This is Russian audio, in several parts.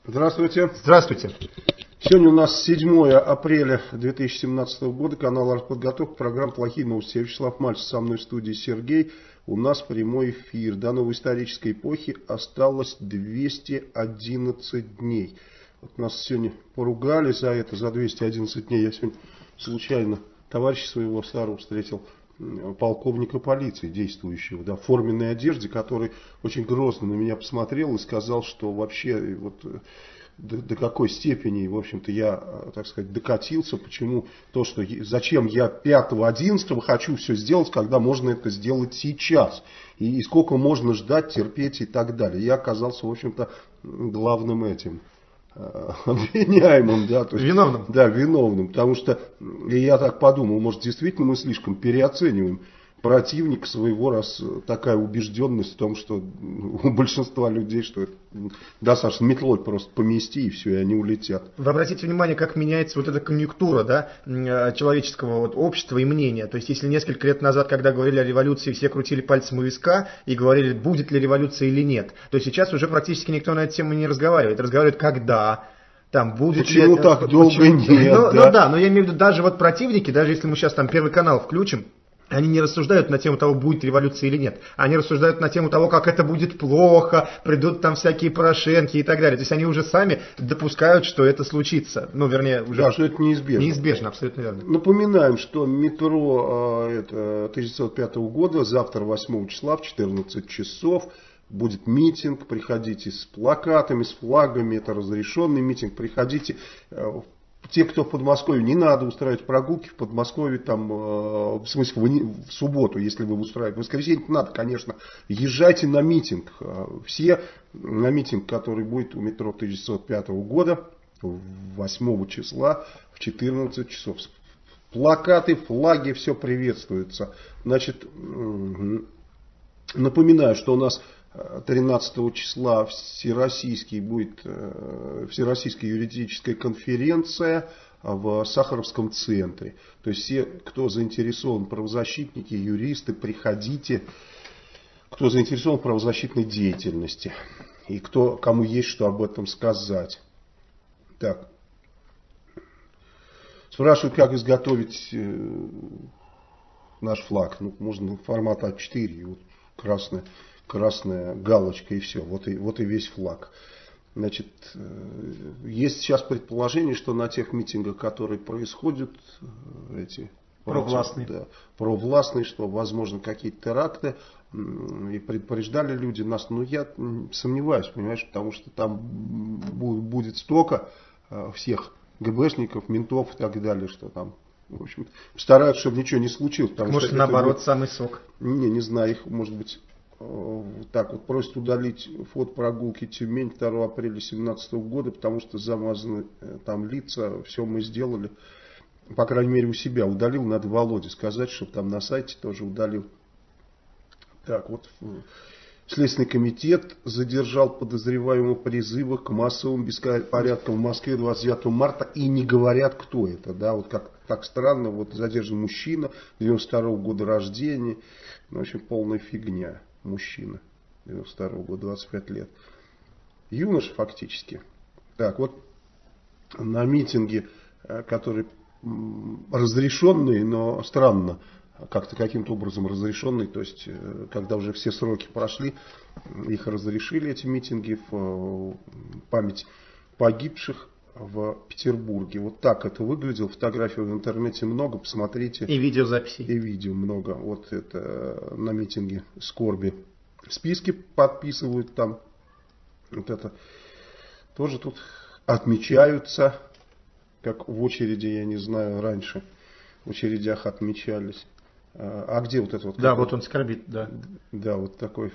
Здравствуйте. Здравствуйте. Сегодня у нас 7 апреля 2017 года, канал «Артподготовка», программа «Плохие новости». Я Вячеслав Мальцев, со мной в студии Сергей. У нас прямой эфир. До новой исторической эпохи осталось 211 дней. Вот нас сегодня поругали за это, за 211 дней. Я сегодня случайно товарища своего старого встретил, полковника полиции, действующего, да, в форменной одежде, который очень грозно на меня посмотрел и сказал, что вообще вот до какой степени, в общем-то, я, так сказать, докатился, почему то, что зачем я 5-11 хочу все сделать, когда можно это сделать сейчас, и сколько можно ждать, терпеть и так далее. Я оказался, в общем-то, главным этим обвиняемым, да, то есть, виновным. Да, виновным, потому что я так подумал, может, действительно мы слишком переоцениваем противника своего, раз такая убежденность в том, что у большинства людей, что это достаточно метлой просто помести и все, и они улетят. Вы обратите внимание, как меняется вот эта конъюнктура, да, человеческого вот общества и мнения. То есть, если несколько лет назад, когда говорили о революции, все крутили пальцем у виска и говорили, будет ли революция или нет, то сейчас уже практически никто на эту тему не разговаривает. Разговаривают, когда... Там будет почему ли... так долго нет? Но я имею в виду, даже вот противники, даже если мы сейчас там Первый канал включим, они не рассуждают на тему того, будет революция или нет. Они рассуждают на тему того, как это будет плохо, придут там всякие Порошенки и так далее. То есть они уже сами допускают, что это случится. Ну, вернее, уже... Да, что это неизбежно. Неизбежно, абсолютно верно. Напоминаем, что метро 1905 года, завтра 8 числа в 14 часов будет митинг. Приходите с плакатами, с флагами. Это разрешенный митинг. Приходите. Те, кто в Подмосковье, не надо устраивать прогулки в Подмосковье, там, в смысле, в субботу, если вы устраиваете. В воскресенье надо, конечно, езжайте на митинг. Все на митинг, который будет у метро 1905 года, 8 числа в 14 часов. Плакаты, флаги, все приветствуется. Значит, напоминаю, что у нас 13 числа будет Всероссийская юридическая конференция в Сахаровском центре. То есть все, кто заинтересован, правозащитники, юристы, приходите, кто заинтересован в правозащитной деятельности и кому есть что об этом сказать. Так. Спрашивают, как изготовить наш флаг. Ну, можно формат А4, вот красная галочка и все. Вот и весь флаг. Значит, есть сейчас предположение, что на тех митингах, которые происходят, провластные, что возможно какие-то теракты, и предупреждали люди нас. Но я сомневаюсь, понимаешь, потому что там будет столько всех ГБшников, ментов и так далее, что там, в общем, стараются, чтобы ничего не случилось. Может, наоборот, самый сок. Не знаю, их, может быть, так вот просят удалить фото прогулки Тюмень 2 апреля 2017 года, потому что замазаны там лица, все мы сделали. По крайней мере, у себя удалил, надо Володе сказать, чтобы там на сайте тоже удалил. Так, вот Следственный комитет задержал подозреваемого призыва к массовым беспорядкам в Москве 29 марта и не говорят, кто это. Да, вот как так странно, вот задержан мужчина 92 года рождения, в общем, полная фигня. Мужчина 92 года, 25 лет. Юноша фактически. Так, вот на митинге, который разрешенный, но странно, как-то каким-то образом разрешенный, то есть, когда уже все сроки прошли, их разрешили, эти митинги, в память погибших в Петербурге. Вот так это выглядело. Фотографий в интернете много, посмотрите. И видеозаписи. И видео много. Вот это на митинге скорби. Списки подписывают там. Вот это тоже тут отмечаются. Как в очереди, я не знаю, раньше в очередях отмечались. А где вот это вот? Да, вот он скорбит, да. Да, вот такой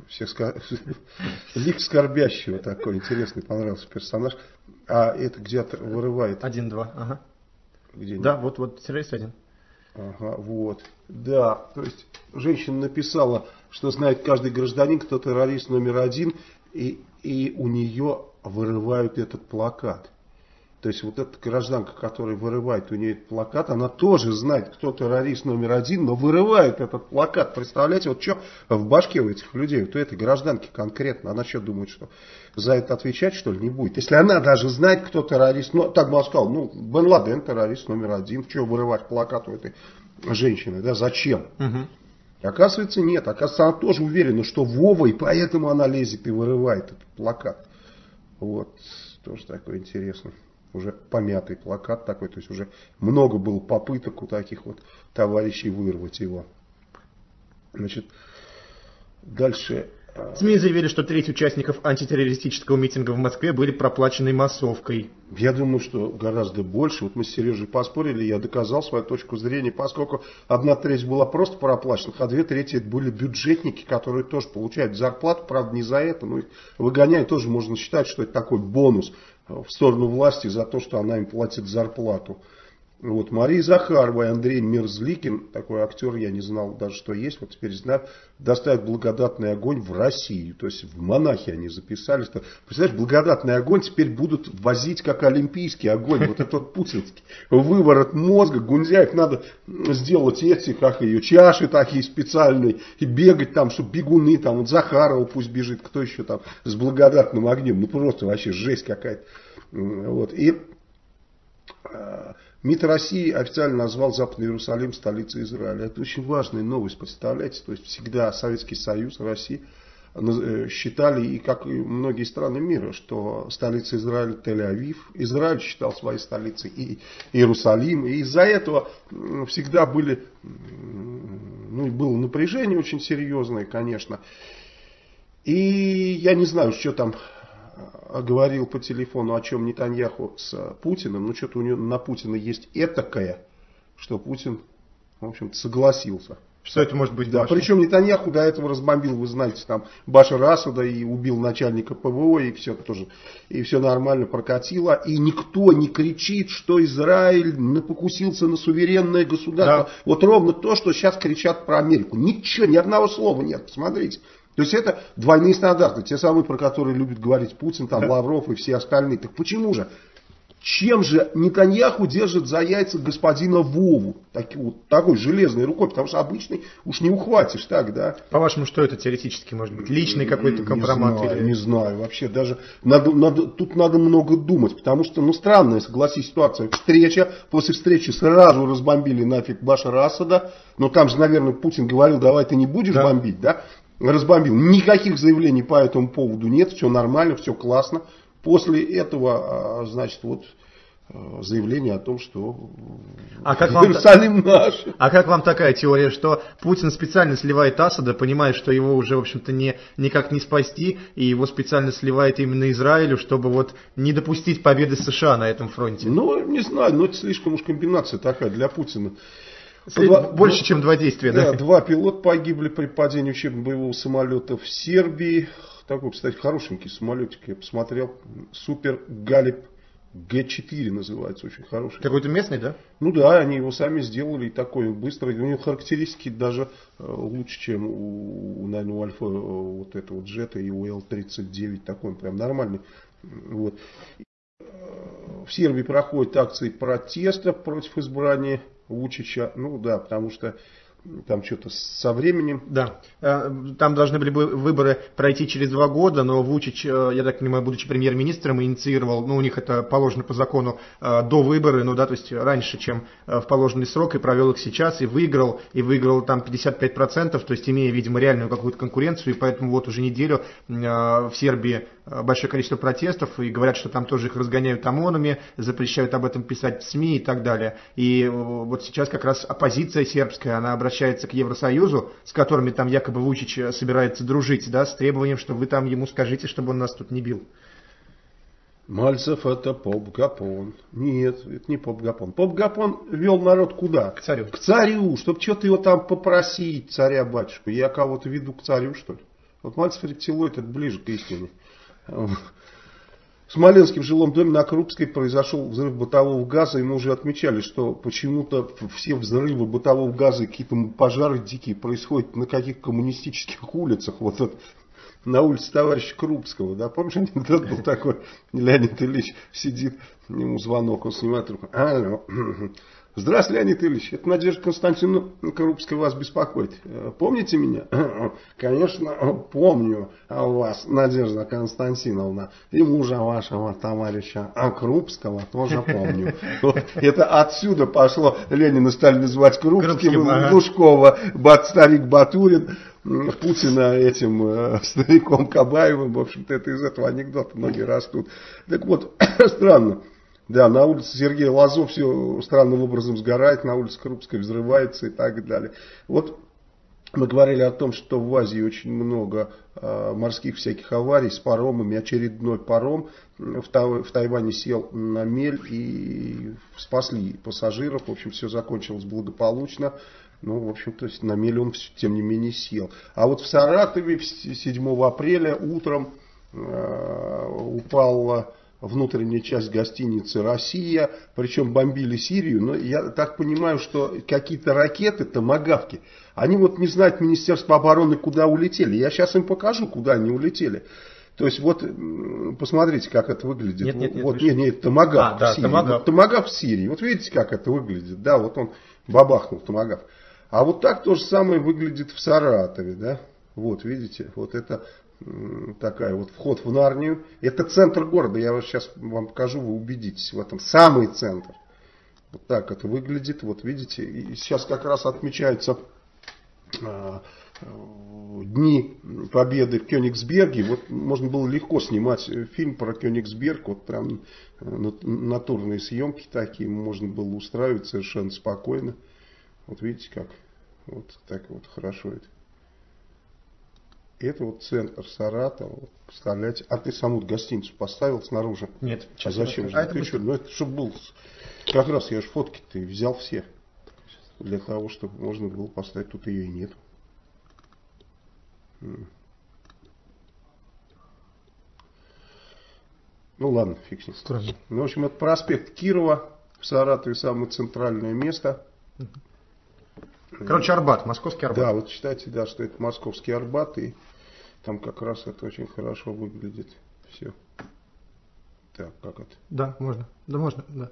лик скорбящего такой, интересный, понравился персонаж. А это где-то вырывает. 1-2, ага. Где да, вот террорист один. Ага, вот. Да, то есть женщина написала, что знает каждый гражданин, кто террорист номер 1, и у нее вырывают этот плакат. То есть вот эта гражданка, которая вырывает у нее этот плакат, она тоже знает, кто террорист номер один, но вырывает этот плакат. Представляете, вот что в башке у этих людей, вот у этой гражданки конкретно, она что думает, что за это отвечать, что ли, не будет? Если она даже знает, кто террорист, ну, так бы он сказал, ну, Бен Ладен террорист номер один, что вырывать плакат у этой женщины, да, зачем? Оказывается, нет, оказывается, она тоже уверена, что Вова, и поэтому она лезет и вырывает этот плакат. Вот, тоже такое интересно. Уже помятый плакат такой, то есть уже много было попыток у таких вот товарищей вырвать его. Значит, дальше. СМИ заявили, что треть участников антитеррористического митинга в Москве были проплачены массовкой. Я думаю, что гораздо больше. Вот мы с Сережей поспорили, я доказал свою точку зрения, поскольку 1/3 была просто проплаченных, а 2/3 это были бюджетники, которые тоже получают зарплату, правда не за это, но их выгоняют, тоже можно считать, что это такой бонус в сторону власти за то, что она им платит зарплату. Вот, Мария Захарова и Андрей Мерзликин, такой актер, я не знал даже, что есть, вот теперь знаю, доставят благодатный огонь в Россию. То есть в монахи они записались. Представляешь, благодатный огонь теперь будут возить как олимпийский огонь. Вот этот путинский выворот мозга. Гунзяев надо сделать эти, как ее, чаши такие специальные. И бегать там, чтобы бегуны, там вот Захарова пусть бежит, кто еще там с благодатным огнем. Ну просто вообще жесть какая-то. Вот. И МИД России официально назвал Западный Иерусалим столицей Израиля. Это очень важная новость, представляете? То есть всегда Советский Союз, Россия считали, и как и многие страны мира, что столица Израиля Тель-Авив. Израиль считал своей столицей и Иерусалим. И из-за этого всегда было напряжение очень серьезное, конечно. И я не знаю, что там говорил по телефону, о чем Нетаньяху с Путиным, но что-то у него на Путина есть этакое, что Путин, в общем-то, согласился. Что это может быть? Да, причем Нетаньяху до этого разбомбил, вы знаете, там Башара Асада и убил начальника ПВО, и все тоже, и все нормально прокатило, и никто не кричит, что Израиль покусился на суверенное государство. Да. Вот ровно то, что сейчас кричат про Америку. Ничего, ни одного слова нет, посмотрите. То есть это двойные стандарты, те самые, про которые любит говорить Путин, там, Лавров и все остальные. Так почему же? Чем же Нетаньяху держит за яйца господина Вову такой железной рукой? Потому что обычный уж не ухватишь так, да? По-вашему, что это теоретически может быть? Личный какой-то компромат? Не знаю, вообще даже тут надо много думать, потому что, странная, согласись, ситуация. После встречи сразу разбомбили нафиг Башара Асада, но там же, наверное, Путин говорил, давай ты не будешь бомбить, да? Разбомбил. Никаких заявлений по этому поводу нет, все нормально, все классно. После этого, значит, вот заявление о том, что Иерусалим наш. А как вам такая теория, что Путин специально сливает Асада, понимая, что его уже, в общем-то, никак не спасти, и его специально сливает именно Израилю, чтобы вот не допустить победы США на этом фронте? Не знаю, но это слишком уж комбинация такая для Путина. Больше, чем 2 действия, да? Да, 2 пилота погибли при падении учебно-боевого самолета в Сербии. Такой, кстати, хорошенький самолетик, я посмотрел. Супер Галип Г4 называется, очень хороший. Какой-то местный, да? Ну да, они его сами сделали, и такой быстрый. У него характеристики даже лучше, чем наверное, у Альфа вот этого джета и у Л-39. Такой он прям нормальный. Вот. В Сербии проходят акции протеста против избрания Вучича, потому что там что-то со временем. Да, там должны были выборы пройти через 2 года, но Вучич, я так понимаю, будучи премьер-министром, инициировал, у них это положено по закону, до выборы, то есть раньше, чем в положенный срок, и провел их сейчас, и выиграл там 55%, то есть имея, видимо, реальную какую-то конкуренцию, и поэтому вот уже неделю в Сербии большое количество протестов, и говорят, что там тоже их разгоняют ОМОНами, запрещают об этом писать в СМИ и так далее. И вот сейчас как раз оппозиция сербская, она обращается к Евросоюзу, с которыми там якобы Вучич собирается дружить, да, с требованием, что вы там ему скажите, чтобы он нас тут не бил. Мальцев это поп-гапон. Нет, это не поп-гапон. Поп-гапон вел народ куда? К царю. К царю, чтобы что-то его там попросить, царя-батюшку. Я кого-то веду к царю, что ли? Вот Мальцев рептилоид, это ближе к истине. В Смоленске в жилом доме на Крупской произошел взрыв бытового газа, и мы уже отмечали, что почему-то все взрывы бытового газа и какие-то пожары дикие происходят на каких-то коммунистических улицах. Вот это на улице товарища Крупского, да, помнишь, анекдот был такой, Леонид Ильич сидит, ему звонок, он снимает трубку, алло, здравствуйте, Леонид Ильич, это Надежда Константиновна Крупская вас беспокоит, помните меня? Конечно, помню вас, Надежда Константиновна, и мужа вашего товарища Крупского тоже помню. Вот, это отсюда пошло, Ленина стали называть Крупским, Лужкова, старик Батурин, Путина этим стариком Кабаевым, в общем-то, это из этого анекдота многие растут. Так вот, странно. Да, на улице Сергея Лазо все странным образом сгорает, на улице Крупской взрывается и так далее. Вот мы говорили о том, что в Азии очень много морских всяких аварий с паромами. Очередной паром в Тайване сел на мель и спасли пассажиров. В общем, все закончилось благополучно. Ну, в общем-то, на мель он, тем не менее, сел. А вот в Саратове 7 апреля утром упала внутренняя часть гостиницы «Россия», причем бомбили Сирию, но я так понимаю, что какие-то ракеты, томагавки, они вот не знают Министерство обороны, куда улетели. Я сейчас им покажу, куда они улетели. То есть вот, посмотрите, как это выглядит. Нет, томагавк в Сирии. Вот, томагавк в Сирии. Вот видите, как это выглядит. Да, вот он бабахнул, томагавк. А вот так то же самое выглядит в Саратове, да. Вот, видите, вот это такая вот вход в Нарнию. Это центр города, я сейчас вам покажу, вы убедитесь в этом. Самый центр. Вот так это выглядит, вот видите. И сейчас как раз отмечаются Дни Победы в Кёнигсберге. Вот можно было легко снимать фильм про Кёнигсберг. Вот прям натурные съемки такие. Можно было устраивать совершенно спокойно. Вот видите как. Вот так вот хорошо это. Это вот центр Саратова. Вот, представляете. А ты саму гостиницу поставил снаружи? Нет. А зачем же? Ну это чтобы был. Как раз я же фотки-то взял все. Для того, чтобы можно было поставить. Тут ее и нет. Ну ладно, фиг с ним. Странно. Ну, в общем, это проспект Кирова в Саратове, самое центральное место. Короче, Арбат, московский Арбат. Да, вот считайте, да, что это московский Арбат, и там как раз это очень хорошо выглядит. Все. Так, как это? Да, можно. Да, можно, да.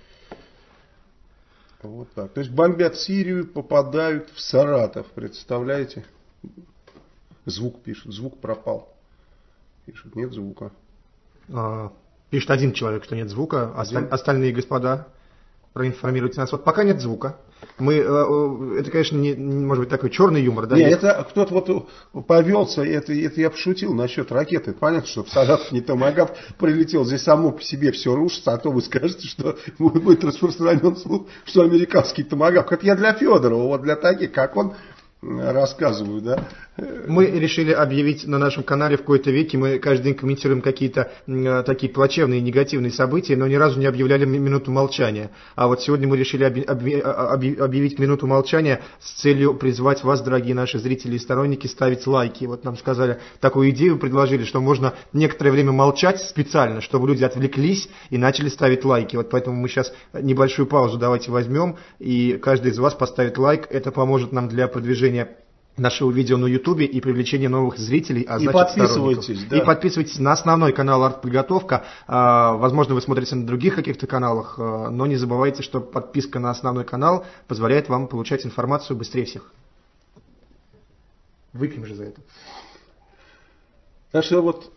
Вот так. То есть бомбят Сирию, попадают в Саратов, представляете? Звук пишут, звук пропал. Пишут, нет звука. Пишет один человек, что нет звука, остальные господа, проинформируйте нас. Вот пока нет звука. Это, конечно, не может быть такой черный юмор, да? Нет, это кто-то вот повелся, это я пошутил насчет ракеты. Понятно, что в Саратов не томагавк прилетел, здесь само по себе все рушится, а то вы скажете, что будет распространен слух, что американский томагавк. Это я для Федорова, вот для таких, как он, рассказываю, да. Мы решили объявить на нашем канале в кои-то веки, мы каждый день комментируем какие-то такие плачевные, негативные события, но ни разу не объявляли минуту молчания. А вот сегодня мы решили объявить минуту молчания с целью призвать вас, дорогие наши зрители и сторонники, ставить лайки. Вот нам сказали, такую идею предложили, что можно некоторое время молчать специально, чтобы люди отвлеклись и начали ставить лайки. Вот поэтому мы сейчас небольшую паузу давайте возьмем, и каждый из вас поставит лайк. Это поможет нам для продвижения нашего видео на Ютубе и привлечения новых зрителей, а значит подписывайтесь, да. И подписывайтесь на основной канал «Артподготовка». Возможно, вы смотрите на других каких-то каналах, но не забывайте, что подписка на основной канал позволяет вам получать информацию быстрее всех. Выпьем же за это. Так что вот,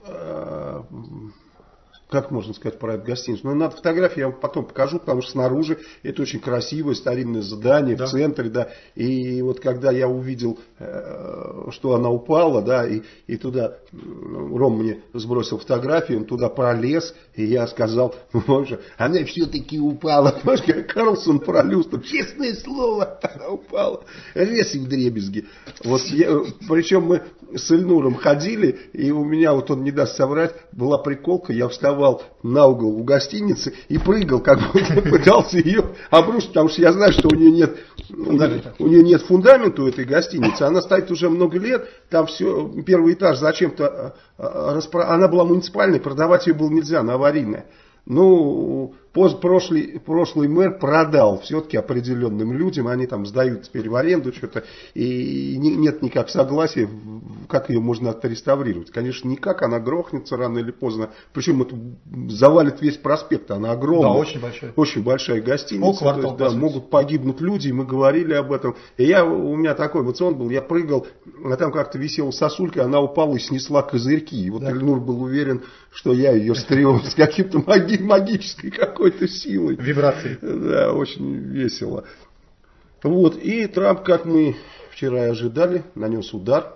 как можно сказать про эту гостиницу? Ну, надо фотографии, я вам потом покажу, потому что снаружи это очень красивое старинное здание, да. В центре, да. И вот когда я увидел, что она упала, да, и туда Ром мне сбросил фотографию, он туда пролез, и я сказал, она все-таки упала. Понимаешь, как Карлсон про люстру, честное слово, она упала. Лес и вдребезги. Вот причем мы с Ильнуром ходили, и у меня, вот он не даст соврать, была приколка, я вставал на угол у гостиницы и прыгал, как будто пытался ее обрушить, потому что я знаю, что у нее нет фундамента у этой гостиницы, она стоит уже много лет, там все, первый этаж зачем-то, она была муниципальной, продавать ее было нельзя, она аварийная. Ну, прошлый мэр продал все-таки определенным людям, они там сдают теперь в аренду что-то, и нет никак согласия, как ее можно отреставрировать. Конечно, никак, она грохнется рано или поздно, причем это завалит весь проспект, она огромная. Да, очень большая гостиница, то есть, да, могут погибнуть люди, и мы говорили об этом. И у меня такой эмоцион был, я прыгал, а там как-то висела сосулька, она упала и снесла козырьки. И вот Эльнур был уверен, что я ее стрел с каким-то магической какой-то силой. Вибрации. Да, очень весело. Вот, и Трамп, как мы вчера и ожидали, нанес удар.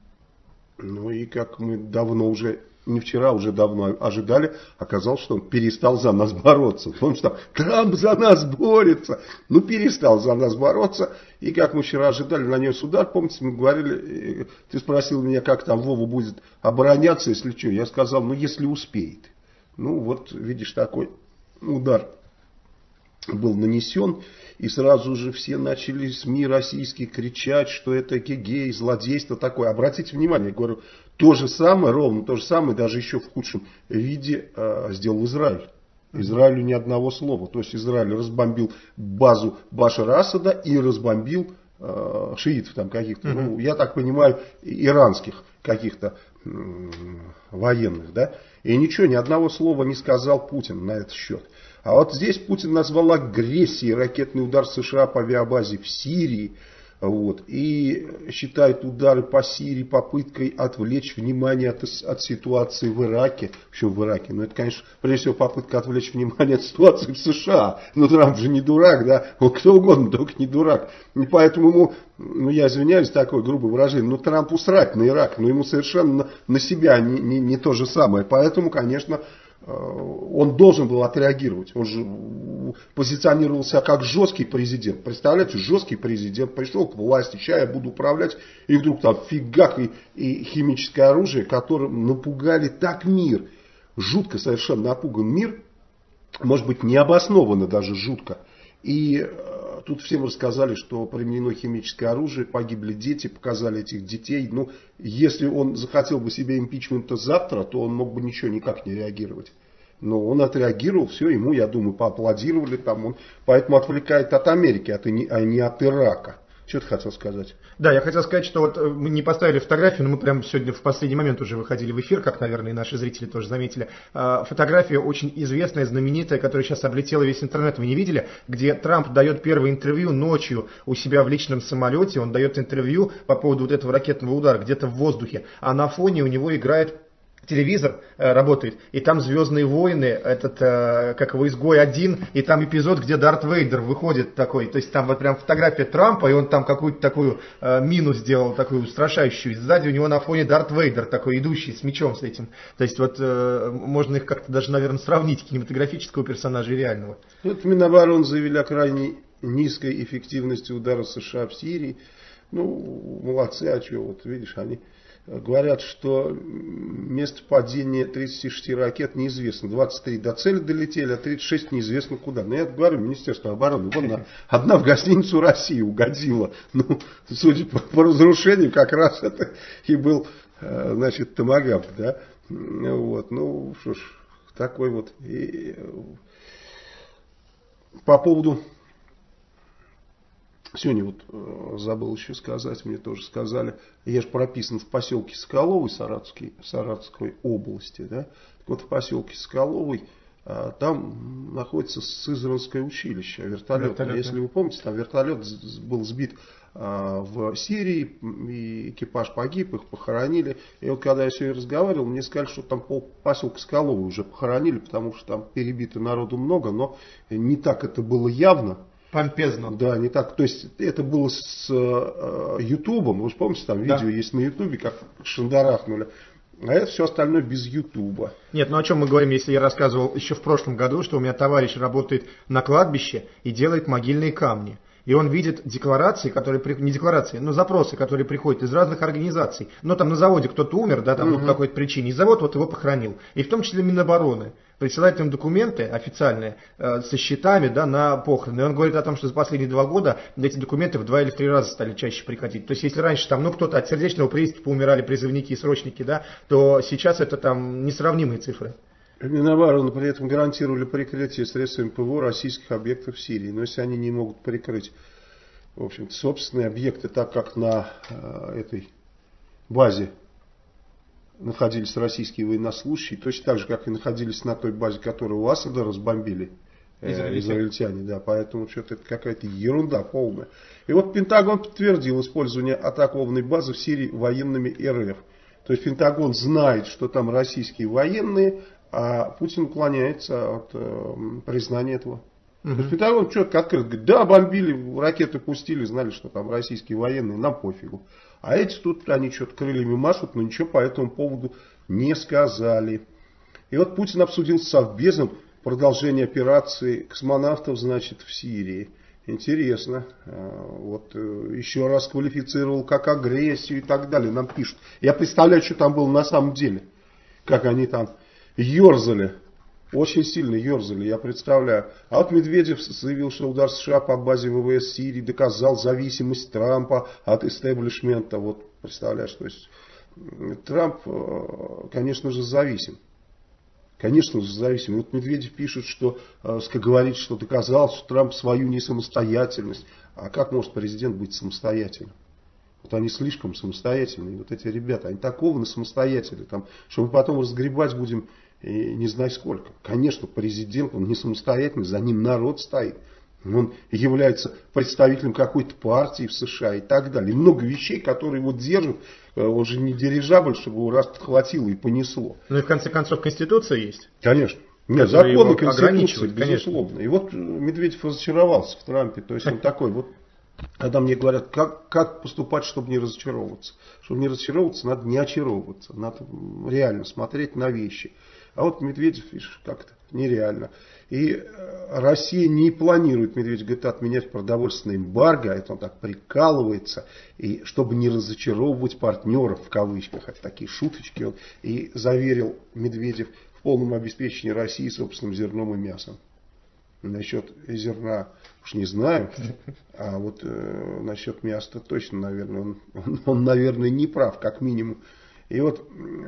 Ну и как мы давно уже, не вчера, уже давно ожидали, оказалось, что он перестал за нас бороться. Потому что Трамп за нас борется. Ну, перестал за нас бороться. И как мы вчера ожидали, нанес удар. Помните, мы говорили, ты спросил меня, как там Вова будет обороняться, если что. Я сказал, ну, если успеет. Ну, вот, видишь, такой удар был нанесен. И сразу же все начали, СМИ российские, кричать, что это гей, злодейство такое. Обратите внимание, я говорю, то же самое, ровно то же самое, даже еще в худшем виде сделал Израиль. Израилю ни одного слова. То есть Израиль разбомбил базу Башара Асада и разбомбил шиитов там каких-то, ну, я так понимаю, иранских каких-то военных, да. И ничего, ни одного слова не сказал Путин на этот счет. А вот здесь Путин назвал агрессией ракетный удар США по авиабазе в Сирии. Вот, и считает удары по Сирии попыткой отвлечь внимание от ситуации в Ираке. Почему в Ираке? Ну, это, конечно, прежде всего попытка отвлечь внимание от ситуации в США. Но Трамп же не дурак, да? Он кто угодно, только не дурак. И поэтому ему, ну, я извиняюсь, такое грубое выражение, но Трампу срать на Ирак. Но ему совершенно на себя не то же самое. Поэтому, конечно, он должен был отреагировать. Он же позиционировался как жесткий президент. Представляете, жесткий президент пришел к власти, сейчас я буду управлять, и вдруг там фигак и химическое оружие, которым напугали так мир. Жутко совершенно напуган мир, может быть, необоснованно даже жутко. И тут всем рассказали, что применено химическое оружие, погибли дети, показали этих детей. Ну, если он захотел бы себе импичмента завтра, то он мог бы ничего никак не реагировать. Но он отреагировал, все, ему, я думаю, поаплодировали там. Он поэтому отвлекает от Америки, а не от Ирака. Что ты хотел сказать? Да, я хотел сказать, что вот мы не поставили фотографию, но мы прямо сегодня в последний момент уже выходили в эфир, как, наверное, и наши зрители тоже заметили. Фотография очень известная, знаменитая, которая сейчас облетела весь интернет, вы не видели? Где Трамп дает первое интервью ночью у себя в личном самолете, он дает интервью по поводу вот этого ракетного удара где-то в воздухе, а на фоне у него играет телевизор, работает, и там «Звездные войны», этот, как его, «Изгой-1», и там эпизод, где Дарт Вейдер выходит такой, то есть там вот прям фотография Трампа, и он там какую-то такую мину сделал, такую устрашающую, и сзади у него на фоне Дарт Вейдер такой, идущий с мечом с этим, то есть вот можно их как-то даже, наверное, сравнить, кинематографического персонажа и реального. Вот Минобороны заявили о крайне низкой эффективности удара США в Сирии. Ну, молодцы, а что, вот видишь, они говорят, что место падения 36 ракет неизвестно. 23 до цели долетели, а 36 неизвестно куда. Но я говорю, Министерство обороны, вон одна в гостиницу России угодила. Ну, судя по разрушению, как раз это и был, значит, томагавк, да. Вот, ну, что ж, такой вот. И по поводу... Сегодня вот забыл еще сказать, мне тоже сказали, я же прописан в поселке Соколовой Саратовской области, да, так вот в поселке Соколовой там находится Сызранское училище, вертолет. Если вы помните, там вертолет был сбит в Сирии, и экипаж погиб, их похоронили. И вот когда я сегодня разговаривал, мне сказали, что там поселка Соколовой уже похоронили, потому что там перебито народу много, но не так это было явно. Помпезно. Да, не так. То есть это было с Ютубом. Вы же помните, там видео есть на Ютубе, как шандарахнули. А это все остальное без Ютуба. Нет, ну о чем мы говорим, если я рассказывал еще в прошлом году, что у меня товарищ работает на кладбище и делает могильные камни. И он видит декларации, которые, не декларации, но запросы, которые приходят из разных организаций. Но там на заводе кто-то умер, да, там по какой-то причине, и завод вот его похоронил. И в том числе Минобороны присылает им документы официальные со счетами, да, на похороны. И он говорит о том, что за последние 2 года эти документы в 2 или 3 раза стали чаще приходить. То есть если раньше там, ну, кто-то от сердечного приступа умирали призывники и срочники, да, то сейчас это там несравнимые цифры. Минобороны при этом гарантировали прикрытие средствами ПВО российских объектов в Сирии. Но если они не могут прикрыть, в общем-то, собственные объекты, так как на этой базе находились российские военнослужащие, точно так же, как и находились на той базе, которую у Асада разбомбили израильтяне. Да, поэтому что-то это какая-то ерунда полная. И вот Пентагон подтвердил использование атакованной базы в Сирии военными РФ. То есть Пентагон знает, что там российские военные, а Путин уклоняется от признания этого. То есть Пентагон четко открыто говорит, да, бомбили, ракеты пустили, знали, что там российские военные, нам пофигу. А эти тут, они что-то крыльями машут, но ничего по этому поводу не сказали. И вот Путин обсудил с Совбезом продолжение операции космонавтов, значит, в Сирии. Интересно. Вот еще раз квалифицировал как агрессию и так далее. Нам пишут. Я представляю, что там было на самом деле. Как они там ерзали. Очень сильно ерзали, я представляю. А вот Медведев заявил, что удар США по базе ВВС Сирии доказал зависимость Трампа от истеблишмента. Вот представляешь, то есть Трамп, конечно же, зависим. Конечно же, зависим. Вот Медведев пишет, что, говорит, что доказал, что Трамп свою несамостоятельность. А как может президент быть самостоятельным? Вот они слишком самостоятельные. Вот эти ребята, они такого самостоятельные, там, что мы потом разгребать будем и не знаю сколько. Конечно, президент, он не самостоятельный, за ним народ стоит. Он является представителем какой-то партии в США и так далее. И много вещей, которые его держат. Он же не дирижабль, чтобы его раз подхватило и понесло. Ну и в конце концов Конституция есть. Конечно. Нет, законы Конституции, безусловно. И вот Медведев разочаровался в Трампе. То есть он такой вот. Когда мне говорят, как поступать, чтобы не разочаровываться. Чтобы не разочаровываться, надо не очаровываться. Надо реально смотреть на вещи. А вот Медведев, видишь, как-то нереально. И Россия не планирует, Медведев говорит, отменять продовольственное эмбарго. Это он так прикалывается. И чтобы не разочаровывать партнеров, в кавычках, это такие шуточки. Он и заверил Медведев в полном обеспечении России собственным зерном и мясом. Насчет зерна уж не знаю, а вот насчет мяса точно, наверное, он, наверное, не прав, как минимум. И вот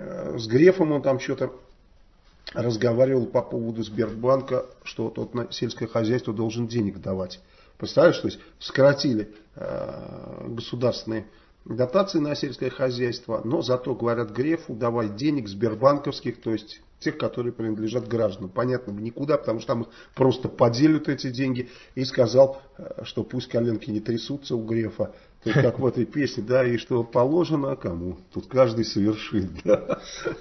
с Грефом он там что-то разговаривал по поводу Сбербанка, что тот на сельское хозяйство должен денег давать. Представляешь, то есть сократили государственные дотации на сельское хозяйство, но зато говорят Грефу давай денег сбербанковских, то есть тех, которые принадлежат гражданам. Понятно, никуда, потому что там их просто поделят эти деньги. И сказал, что пусть коленки не трясутся у Грефа, то есть как в этой песне, да, и что положено кому. Тут каждый совершит, да.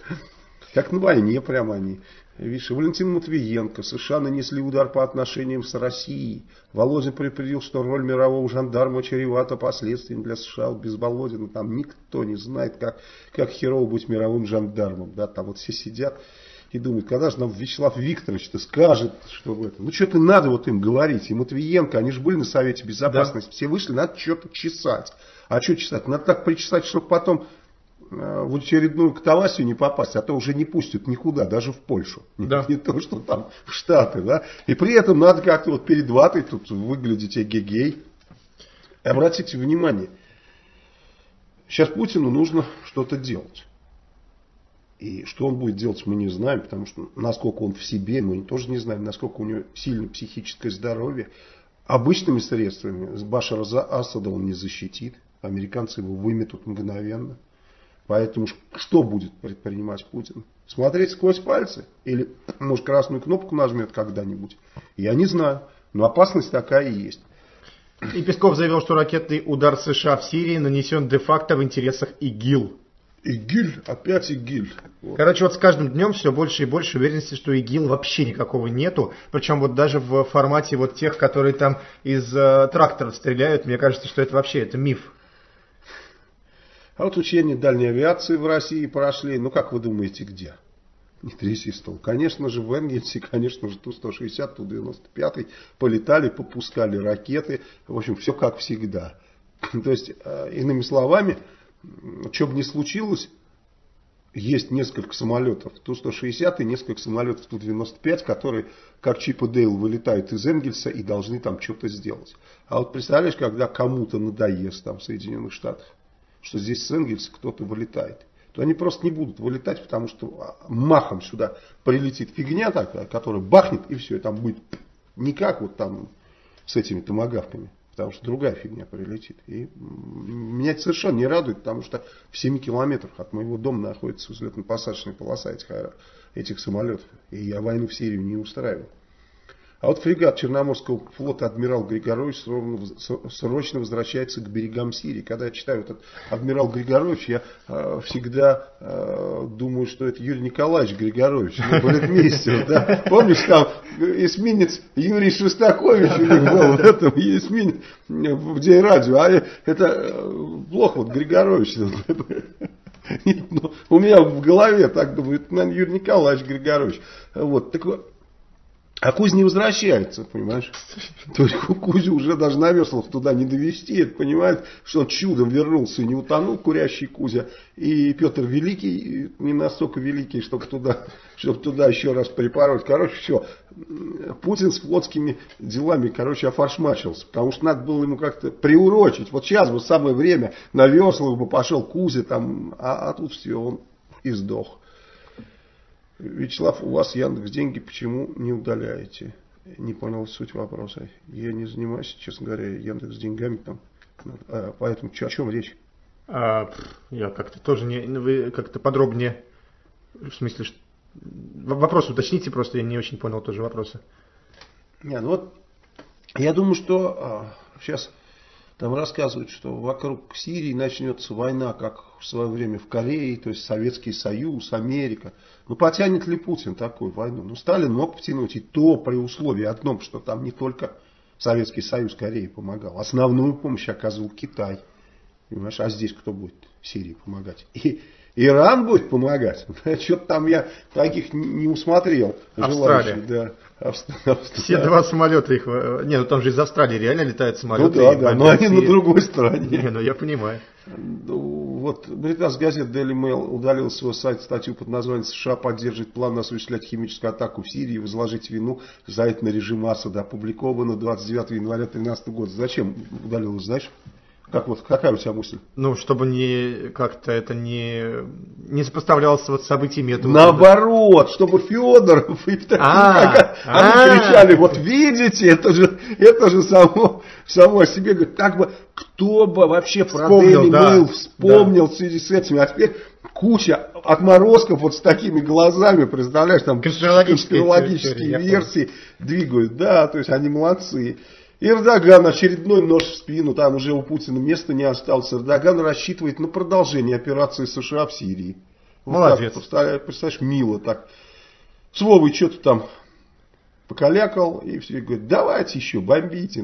Как на войне прямо они. Видишь, Валентин Матвиенко. США нанесли удар по отношениям с Россией. Володин предупредил, что роль мирового жандарма чревата последствиями для США. Без Володина там никто не знает, как херово быть мировым жандармом. Да, там вот все сидят и думают, когда же нам Вячеслав Викторович-то скажет, что это. Ну что-то надо вот им говорить. И Матвиенко, они же были на Совете Безопасности. Да. Все вышли, надо что-то чесать. А что чесать? Надо так причесать, чтобы потом в очередную катавасию не попасть, а то уже не пустят никуда, даже в Польшу. Да. Не то, что там в Штаты. Да? И при этом надо как-то вот перед ватой тут выглядеть эгегей. И обратите внимание, сейчас Путину нужно что-то делать. И что он будет делать, мы не знаем, потому что насколько он в себе, мы тоже не знаем, насколько у него сильное психическое здоровье. Обычными средствами Башара Асада он не защитит. Американцы его выметут мгновенно. Поэтому что будет предпринимать Путин? Смотреть сквозь пальцы? Или, может, красную кнопку нажмет когда-нибудь? Я не знаю. Но опасность такая и есть. И Песков заявил, что ракетный удар США в Сирии нанесен де-факто в интересах ИГИЛ. ИГИЛ? Опять ИГИЛ. Вот. Короче, вот с каждым днем все больше и больше уверенности, что ИГИЛ вообще никакого нету. Причем вот даже в формате вот тех, которые там из тракторов стреляют, мне кажется, что это вообще это миф. А вот учения дальней авиации в России прошли. Ну, как вы думаете, где? Не тряси стол. Конечно же, в Энгельсе, конечно же, Ту-160, Ту-95 полетали, попускали ракеты. В общем, все как всегда. То есть, иными словами, что бы ни случилось, есть несколько самолетов Ту-160 и несколько самолетов Ту-95, которые, как Чип и Дейл, вылетают из Энгельса и должны там что-то сделать. А вот представляешь, когда кому-то надоест там в Соединенных Штатах, что здесь с Энгельса кто-то вылетает. то они просто не будут вылетать, потому что махом сюда прилетит фигня такая, которая бахнет, и все, и там будет не как вот там с этими томагавками, потому что другая фигня прилетит. И меня это совершенно не радует, потому что в 7 километрах от моего дома находится взлетно-посадочная полоса этих самолетов. И я войну в Сирию не устраиваю. А вот фрегат Черноморского флота «Адмирал Григорович» срочно возвращается к берегам Сирии. Когда я читаю этот «Адмирал Григорович», я всегда думаю, что это Юрий Николаевич Григорович, балетмейстер. Да? Помнишь, там эсминец Юрий Шостакович у них был в этом эсминец в День радио, а это плохо, вот Григорович. У меня в голове так думаю, это, наверное, Юрий Николаевич Григорович. Вот, так вот. А Кузя не возвращается, понимаешь? То есть Кузю уже даже на веслах туда не довести. Это понимает, что он чудом вернулся и не утонул, курящий Кузя. И Петр Великий, не настолько великий, чтобы туда еще раз припороть. Короче, все. Путин с флотскими делами, офаршмачился. Потому что надо было ему как-то приурочить. Вот сейчас бы самое время, на веслах бы пошел Кузя там, а тут все, он и сдох. Вячеслав, у вас Яндекс деньги почему не удаляете? Не понял суть вопроса. Я не занимаюсь, честно говоря, Яндекс деньгами там. Поэтому о чем речь? Я как-то тоже вы как-то подробнее. В смысле, что вопрос уточните, просто я не очень понял тоже вопроса. Я думаю, что сейчас там рассказывают, что вокруг Сирии начнется война, как в свое время в Корее, то есть Советский Союз, Америка. Потянет ли Путин такую войну? Сталин мог потянуть, и то при условии одном, что там не только Советский Союз Корее помогал. Основную помощь оказывал Китай. Понимаешь? А здесь кто будет Сирии помогать? И Иран будет помогать? Что-то там я таких не усмотрел. Австралия. Да. Все 2 самолета их... там же из Австралии реально летают самолеты. Но они на другой стороне. Я понимаю. Вот британская газета Daily Mail удалила с своего сайта статью под названием «США поддерживает план осуществлять химическую атаку в Сирии и возложить вину за это на режим Асада». Опубликовано 29 января 2013 года. Зачем удалилось, знаешь? Какая у тебя мысль? Чтобы как-то это не сопоставлялось с событиями этого. Наоборот, чтобы Федоров и такие, они кричали, вот видите, это же само о себе, говорит, кто бы вообще про Daily Mail вспомнил в связи с этим, а теперь куча отморозков вот с такими глазами, представляешь, там конспирологические версии двигают, то есть они молодцы. Эрдоган, очередной нож в спину, там уже у Путина места не осталось. Эрдоган рассчитывает на продолжение операции США в Сирии. Молодец. Представляешь, мило так. Слово что-то там покалякал, и все говорят, давайте еще бомбите.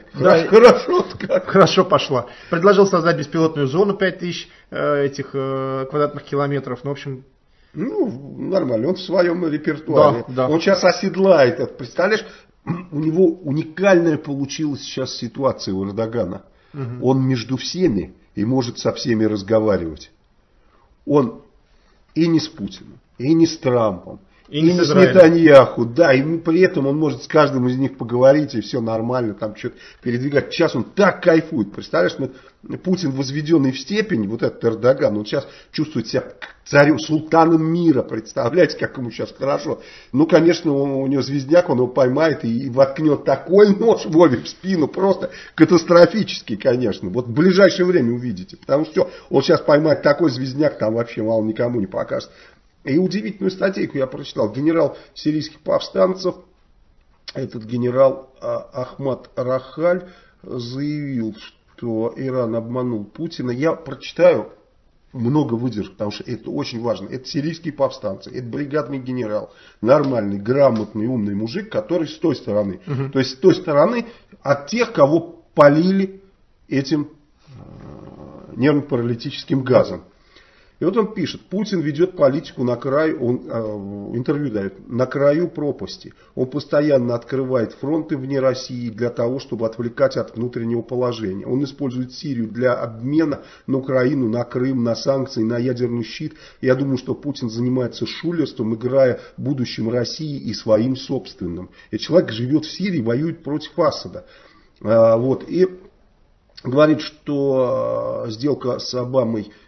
Хорошо пошла. Предложил создать беспилотную зону 5000 этих квадратных километров. В общем... нормально, он в своем репертуаре. Да. Он сейчас оседлает это, представляешь? У него уникальная получилась сейчас ситуация у Эрдогана. Он между всеми и может со всеми разговаривать. Он и не с Путиным, и не с Трампом, и не с Нетаньяху. Да, и при этом он может с каждым из них поговорить, и все нормально, там что-то передвигать. Сейчас он так кайфует. Представляешь, Путин, возведенный в степень, вот этот Эрдоган, он сейчас чувствует себя царем, султаном мира. Представляете, как ему сейчас хорошо. Конечно, у него звездняк, он его поймает и воткнет такой нож Вове в спину. Просто катастрофический, конечно. Вот в ближайшее время увидите. Потому что он сейчас поймает такой звездняк, там вообще мало никому не покажет. И удивительную статейку я прочитал. Генерал сирийских повстанцев, этот генерал Ахмад Рахаль, заявил, что Иран обманул Путина. Я прочитаю, много выдержек, потому что это очень важно. Это сирийские повстанцы, это бригадный генерал, нормальный, грамотный, умный мужик, который с той стороны. То есть с той стороны от тех, кого полили этим нервно-паралитическим газом. И вот он пишет, Путин ведет политику на краю, интервью дает, на краю пропасти. Он постоянно открывает фронты вне России для того, чтобы отвлекать от внутреннего положения. Он использует Сирию для обмена на Украину, на Крым, на санкции, на ядерный щит. Я думаю, что Путин занимается шулерством, играя будущим России и своим собственным. И человек живет в Сирии, воюет против Асада. И говорит, что сделка с Обамой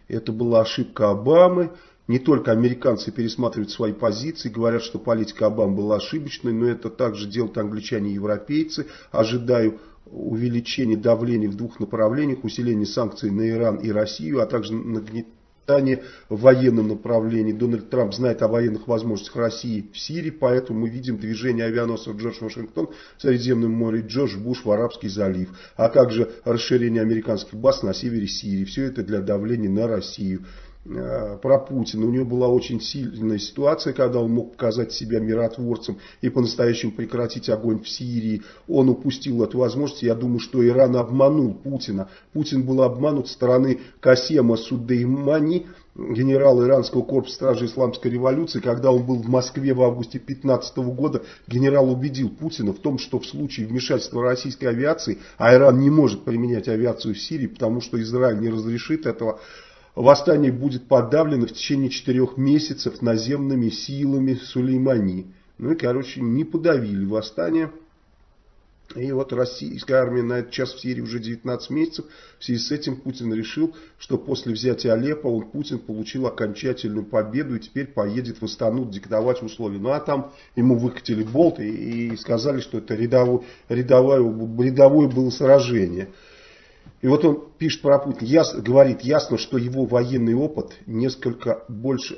это была ошибка Обамы. Не только американцы пересматривают свои позиции, говорят, что политика Обамы была ошибочной, но это также делают англичане и европейцы. Ожидаю увеличения давления в двух направлениях, усиления санкций на Иран и Россию, а также нагнетание в военном направлении. Дональд Трамп знает о военных возможностях России в Сирии, поэтому мы видим движение авианосцев Джордж Вашингтон в Средиземном море, Джордж Буш в Арабский залив, а также расширение американских баз на севере Сирии. Все это для давления на Россию. Про Путина. У него была очень сильная ситуация, когда он мог показать себя миротворцем и по-настоящему прекратить огонь в Сирии. Он упустил эту возможность. Я думаю, что Иран обманул Путина. Путин был обманут со стороны Касема Сулеймани, генерала иранского корпуса стражи исламской революции. Когда он был в Москве в августе 2015 года, генерал убедил Путина в том, что в случае вмешательства российской авиации, а Иран не может применять авиацию в Сирии, потому что Израиль не разрешит этого, восстание будет подавлено в течение 4 месяцев наземными силами Сулеймани. Ну и, короче, не подавили восстание. И вот российская армия на этот час в Сирии уже 19 месяцев. В связи с этим Путин решил, что после взятия Алеппо Путин получил окончательную победу и теперь поедет в Астану диктовать условия. Ну а там ему выкатили болт и сказали, что это рядовое было сражение. И вот он пишет про Путина, говорит, ясно, что его военный опыт несколько больше...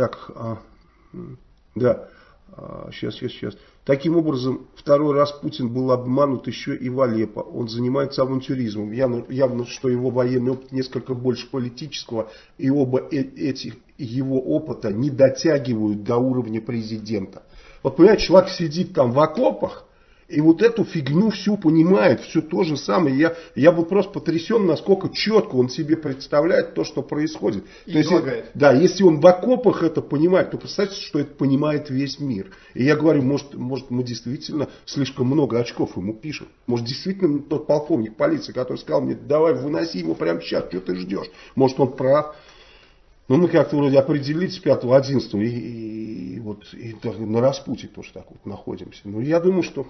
Сейчас. Таким образом, второй раз Путин был обманут еще и в Алеппо. Он занимается авантюризмом. Явно, что его военный опыт несколько больше политического. И оба этих его опыта не дотягивают до уровня президента. Вот понимаете, человек сидит там в окопах. И вот эту фигню всю понимает, все то же самое. Я был просто потрясен, насколько четко он себе представляет то, что происходит. То есть, если он в окопах это понимает, то представьте, что это понимает весь мир. И я говорю, может мы действительно слишком много очков ему пишем. Может действительно тот полковник полиции, который сказал мне, давай выноси его прямо сейчас, что ты ждешь. Может он прав. Ну, мы как-то вроде определились 5-11 и на распутье тоже так вот находимся. Но я думаю, что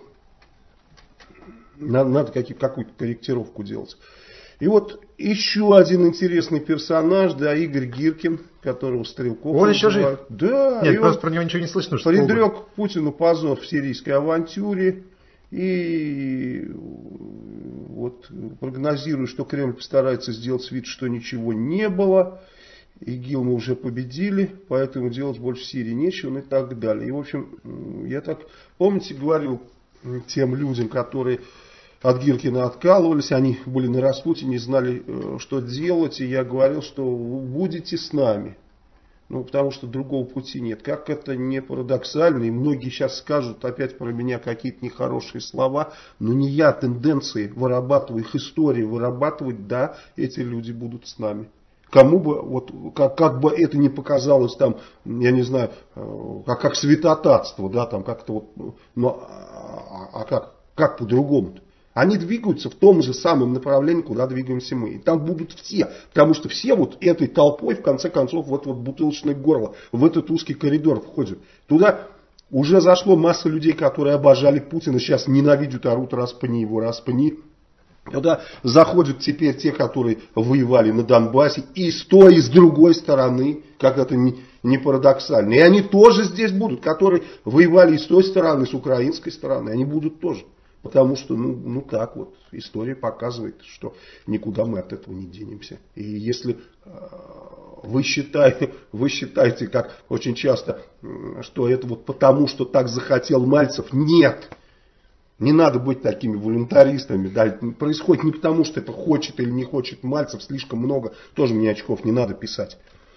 надо какую-то корректировку делать. И вот еще один интересный персонаж, да, Игорь Гиркин, которого Стрелков... Он еще жив? Да. Нет, просто про него ничего не слышно. Предрек Путину позор в сирийской авантюре. И вот прогнозирую, что Кремль постарается сделать вид, что ничего не было. ИГИЛ мы уже победили, поэтому делать больше в Сирии нечего, и так далее. И, в общем, я так, помните, говорил тем людям, которые от Гиркина откалывались, они были на распутье, не знали, что делать, и я говорил, что вы будете с нами. Ну, потому что другого пути нет. Как это не парадоксально, и многие сейчас скажут опять про меня какие-то нехорошие слова, но не я тенденции вырабатываю, их истории вырабатывать, да, эти люди будут с нами. Кому бы, вот, как бы это ни показалось там, я не знаю, как святотатство, да, там как-то вот, но, как по-другому-то? Они двигаются в том же самом направлении, куда двигаемся мы. И там будут все, потому что все вот этой толпой, в конце концов, вот бутылочное горло, в этот узкий коридор входят. Туда уже зашло масса людей, которые обожали Путина, сейчас ненавидят, орут, распни его, распни. Туда заходят теперь те, которые воевали на Донбассе, и с той, и с другой стороны, как это не парадоксально. И они тоже здесь будут, которые воевали и с той стороны, и с украинской стороны, они будут тоже. Потому что, ну так вот, история показывает, что никуда мы от этого не денемся. И если вы считаете, как очень часто, что это вот потому, что так захотел Мальцев, нет. Не надо быть такими волюнтаристами. Да. Происходит не потому, что это хочет или не хочет Мальцев, слишком много, тоже мне очков не надо писать.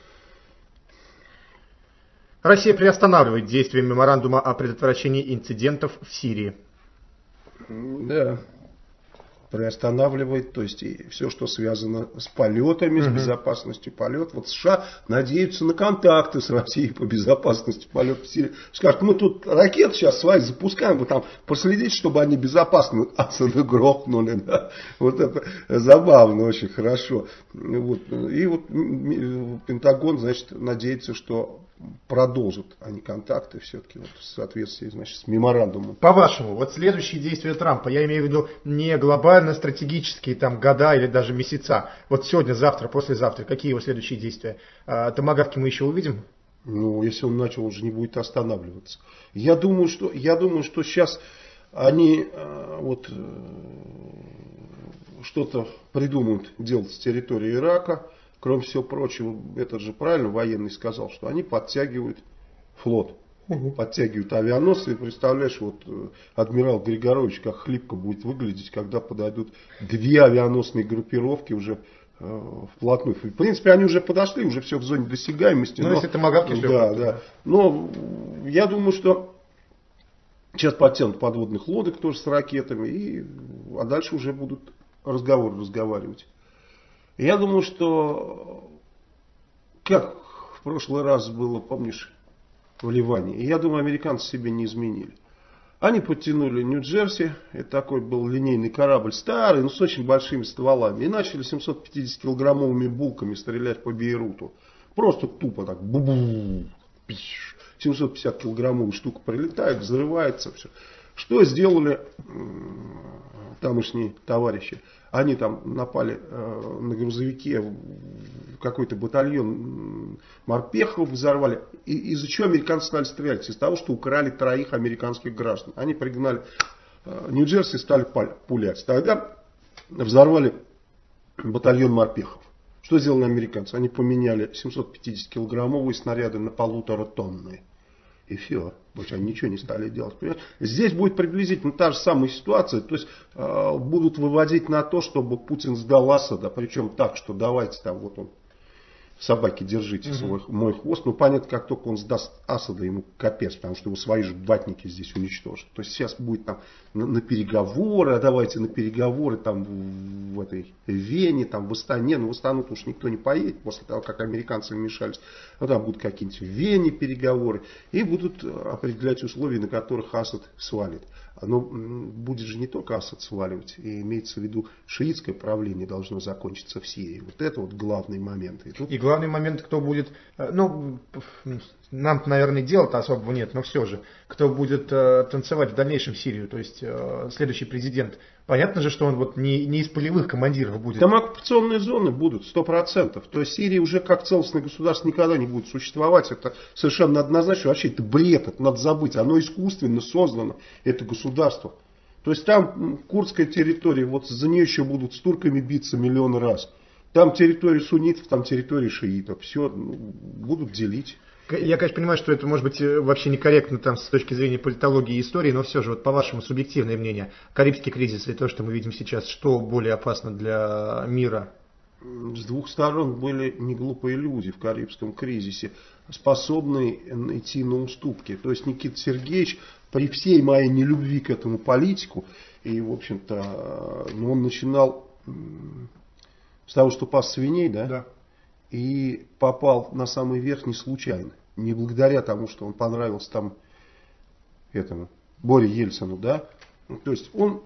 Россия приостанавливает действие меморандума о предотвращении инцидентов в Сирии. Да, приостанавливает, то есть и все, что связано с полетами, с безопасностью полетов. Вот США надеются на контакты с Россией по безопасности полетов в Сирии. Скажут, мы тут ракеты сейчас свои запускаем, вы там проследите, чтобы они безопасно грохнули. Да? Вот это забавно, очень хорошо. Вот. И вот Пентагон, значит, надеется, что продолжат они контакты все-таки вот, в соответствии, значит, с меморандумом. По-вашему, вот следующие действия Трампа, я имею в виду не глобально стратегические там года или даже месяца, вот сегодня, завтра, послезавтра, какие его следующие действия? Томагавки мы еще увидим? Ну, если он начал, он же не будет останавливаться. Я думаю, что сейчас они вот что-то придумают делать с территории Ирака. Кроме всего прочего, это же правильно военный сказал, что они подтягивают флот, подтягивают авианосцы. И представляешь, вот адмирал Григорович, как хлипко будет выглядеть, когда подойдут две авианосные группировки уже вплотную. В принципе, они уже подошли, уже все в зоне досягаемости. Ну, если томагавки шлепают. Да. Но я думаю, что сейчас подтянут подводных лодок тоже с ракетами, а дальше уже будут разговаривать. Я думаю, что как в прошлый раз было, помнишь, в Ливане, я думаю, американцы себе не изменили. Они подтянули Нью-Джерси, это такой был линейный корабль, старый, но с очень большими стволами, и начали 750-килограммовыми булками стрелять по Бейруту. Просто тупо так, 750-килограммовая штука прилетает, взрывается, все. Что сделали тамошние товарищи? Они там напали на грузовике, какой-то батальон морпехов взорвали. И из-за чего американцы стали стрелять? Из-за того, что украли 3 американских граждан. Они пригнали Нью-Джерси и стали пулять. Тогда взорвали батальон морпехов. Что сделали американцы? Они поменяли 750-килограммовые снаряды на 1,5-тонные. И все. Больше они ничего не стали делать. Понимаете? Здесь будет приблизительно та же самая ситуация. То есть будут выводить на то, чтобы Путин сдал Асада. Причем так, что давайте там вот он. Собаки, держите мой хвост. Ну, понятно, как только он сдаст Асада, ему капец, потому что его свои же ватники здесь уничтожат. То есть сейчас будет там на переговоры, а давайте на переговоры там в этой Вене, там в Астане. Ну, в Астану-то уж никто не поедет после того, как американцы вмешались. Ну, там будут какие-нибудь в Вене переговоры. И будут определять условия, на которых Асад свалит. Но будет же не только Асад сваливать, и имеется в виду шиитское правление должно закончиться в Сирии. Вот это вот главный момент. И главный момент, кто будет, ну, нам, наверное, дела-то особого нет, но все же, кто будет танцевать в дальнейшем Сирию, то есть следующий президент. Понятно же, что он вот не из полевых командиров будет. Там оккупационные зоны будут 100%. То есть Сирия уже как целостное государство никогда не будет существовать. Это совершенно однозначно. Вообще это бред, это надо забыть. Оно искусственно создано, это государство. То есть там курдская территория, вот за нее еще будут с турками биться миллионы раз. Там территория суннитов, там территория шиитов. Все будут делить. Я, конечно, понимаю, что это может быть вообще некорректно там, с точки зрения политологии и истории, но все же, вот по вашему субъективное мнение, Карибский кризис и то, что мы видим сейчас, что более опасно для мира? С двух сторон были неглупые люди в Карибском кризисе, способные идти на уступки. То есть Никита Сергеевич, при всей моей нелюбви к этому политику, и, в общем-то, он начинал с того, что пас свиней, да? Да. И попал на самый верх не случайно. Не благодаря тому, что он понравился там этому Боре Ельцину, да. То есть он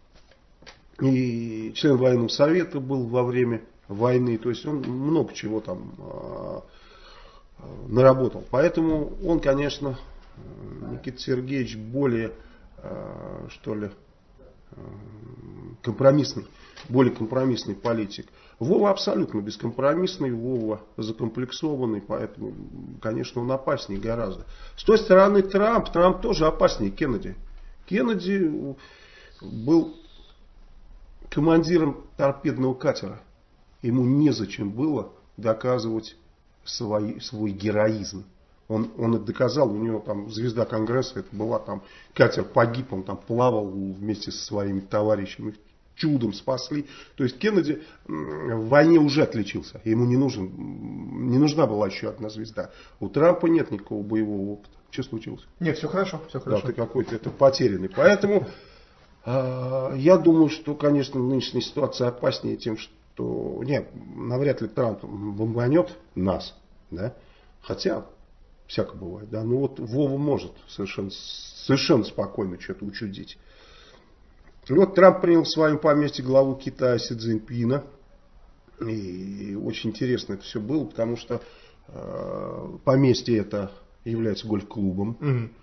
и член военного совета был во время войны. То есть он много чего там наработал. Поэтому он, конечно, Никита Сергеевич более, что ли, компромиссный, более компромиссный политик. Вова абсолютно бескомпромиссный, Вова закомплексованный, поэтому, конечно, он опаснее гораздо. С той стороны Трамп тоже опаснее Кеннеди. Кеннеди был командиром торпедного катера. Ему незачем было доказывать свой героизм. Он это доказал, у него там звезда Конгресса, это была там, катер погиб, он там плавал вместе со своими товарищами, чудом спасли. То есть Кеннеди в войне уже отличился, ему не нужна была еще одна звезда. У Трампа нет никакого боевого опыта. Что случилось? Нет, все хорошо, все хорошо. Да, ты какой-то это потерянный. Поэтому я думаю, что, конечно, нынешняя ситуация опаснее тем, что навряд ли Трамп бомбанет нас, да? Хотя всякое бывает, да. Ну вот Вова может совершенно спокойно что-то учудить. И вот Трамп принял в своем поместье главу Китая Си Цзиньпина. И очень интересно это все было, потому что поместье это является гольф-клубом,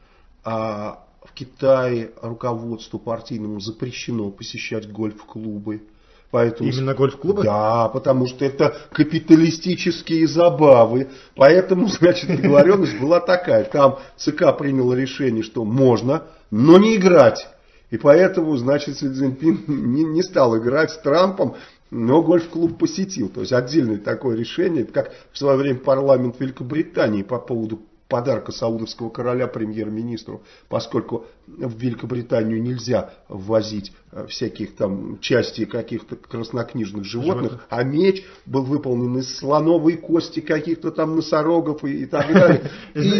а в Китае руководству партийному запрещено посещать гольф-клубы. Поэтому, именно гольф-клубы? Да, потому что это капиталистические забавы. Поэтому, значит, договоренность была такая. Там ЦК приняло решение, что можно, но не играть. И поэтому, значит, Си Цзиньпин не стал играть с Трампом, но гольф-клуб посетил. То есть отдельное такое решение. Это как в свое время парламент Великобритании по поводу подарка саудовского короля премьер-министру, поскольку в Великобританию нельзя ввозить всяких там частей каких-то краснокнижных животных, а меч был выполнен из слоновой кости каких-то там носорогов и так далее.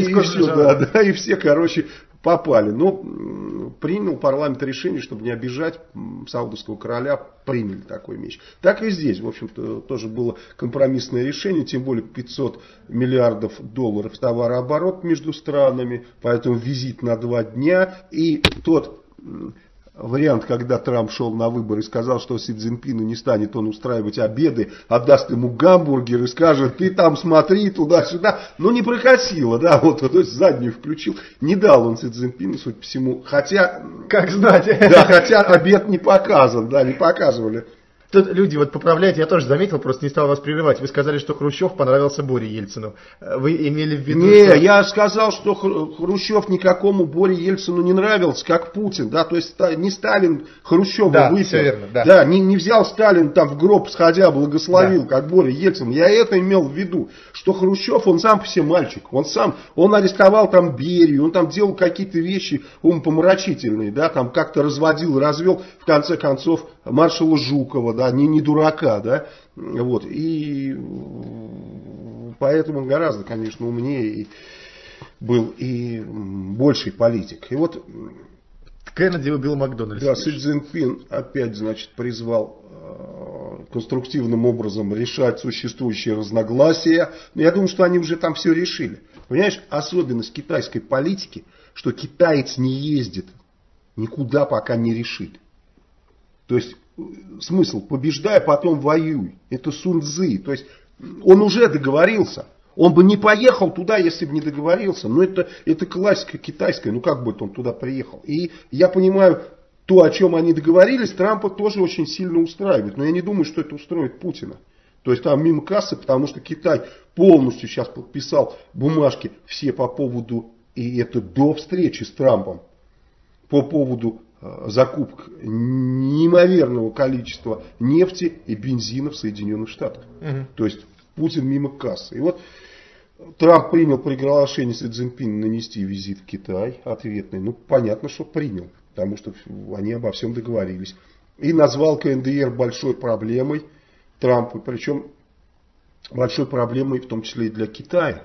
И все, короче, попали. Но принял парламент решение, чтобы не обижать саудовского короля, приняли такой меч. Так и здесь, в общем-то, тоже было компромиссное решение, тем более 500 миллиардов долларов товарооборот между странами, поэтому визит на 2 дня. И тот вариант, когда Трамп шел на выборы и сказал, что Си Цзиньпину не станет он устраивать обеды, отдаст ему гамбургер и скажет, ты там смотри туда-сюда, но не прокатило, да, вот, то есть заднюю включил, не дал он Си Цзиньпину, судя по всему, хотя, как знать, да, хотя обед не показан, да, не показывали. Тут люди вот поправляют, я тоже заметил, просто не стал вас прерывать. Вы сказали, что Хрущев понравился Боре Ельцину. Вы имели в виду... Не, я сказал, что Хрущев никакому Боре Ельцину не нравился, как Путин. Да, то есть не Сталин Хрущева да, выпил. Все верно, да. Да, не взял Сталин там в гроб сходя, благословил, да, как Боря Ельцин. Я это имел в виду, что Хрущев, он сам по себе мальчик. Он арестовал там Берию, он там делал какие-то вещи умопомрачительные, да, там как-то разводил, развел, в конце концов, маршала Жукова, да, не дурака, да, вот, и поэтому он гораздо, конечно, умнее был и больший политик. И вот Кеннеди убил Макдональдс. Да, Си Цзиньпин опять, значит, призвал конструктивным образом решать существующие разногласия. Но я думаю, что они уже там все решили. Понимаешь, особенность китайской политики, что китаец не ездит никуда, пока не решит. То есть смысл побеждай, потом воюй. Это Сунь Цзы. То есть он уже договорился. Он бы не поехал туда, если бы не договорился. Но это классика китайская. Ну как бы он туда приехал? И я понимаю, то, о чем они договорились, Трампа тоже очень сильно устраивает. Но я не думаю, что это устроит Путина. То есть там мимо кассы, потому что Китай полностью сейчас подписал бумажки все по поводу, и это до встречи с Трампом, по поводу закупок неимоверного количества нефти и бензина в Соединенных Штатах. То есть Путин мимо кассы. И вот Трамп принял приглашение Си Цзиньпина нанести визит в Китай, ответный. Ну, понятно, что принял, потому что они обо всем договорились. И назвал КНДР большой проблемой Трампа, причем большой проблемой в том числе и для Китая.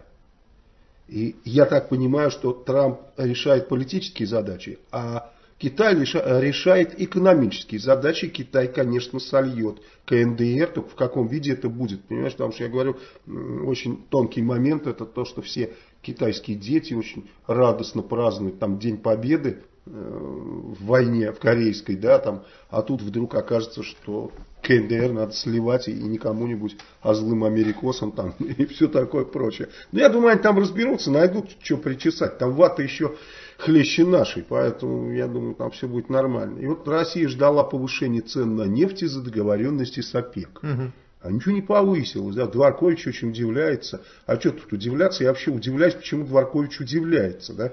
И я так понимаю, что Трамп решает политические задачи, а Китай решает экономические задачи. Китай, конечно, сольет КНДР, только в каком виде это будет, понимаешь, потому что я говорю, очень тонкий момент, это то, что все китайские дети очень радостно празднуют там День Победы в войне, в корейской, да, там, а тут вдруг окажется, что КНДР надо сливать и не кому-нибудь, а злым америкосам там и все такое прочее. Но я думаю, они там разберутся, найдут, что причесать. Там вата еще хлеще нашей, поэтому я думаю, там все будет нормально. И вот Россия ждала повышения цен на нефть из-за договоренности с ОПЕК. А ничего не повысилось. Да? Дворкович очень удивляется. А что тут удивляться? Я вообще удивляюсь, почему Дворкович удивляется. Да?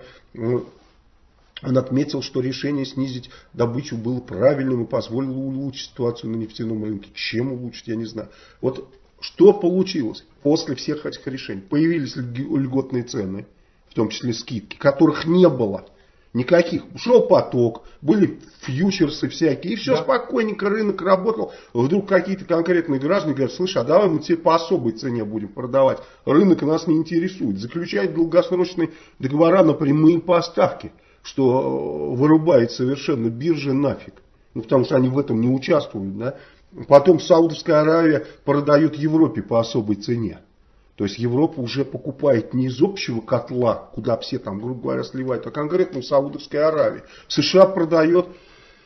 Он отметил, что решение снизить добычу было правильным и позволило улучшить ситуацию на нефтяном рынке. Чем улучшить, я не знаю. Вот что получилось после всех этих решений? Появились льготные цены, в том числе скидки, которых не было никаких. Ушел поток, были фьючерсы всякие, и все, да, спокойненько рынок работал. Вдруг какие-то конкретные граждане говорят, слышь, а давай мы тебе по особой цене будем продавать. Рынок нас не интересует. Заключать долгосрочные договора на прямые поставки, что вырубает совершенно биржи нафиг. Ну, потому что они в этом не участвуют. Да? Потом Саудовская Аравия продает Европе по особой цене. То есть Европа уже покупает не из общего котла, куда все там, грубо говоря, сливают, а конкретно в Саудовской Аравии. США продает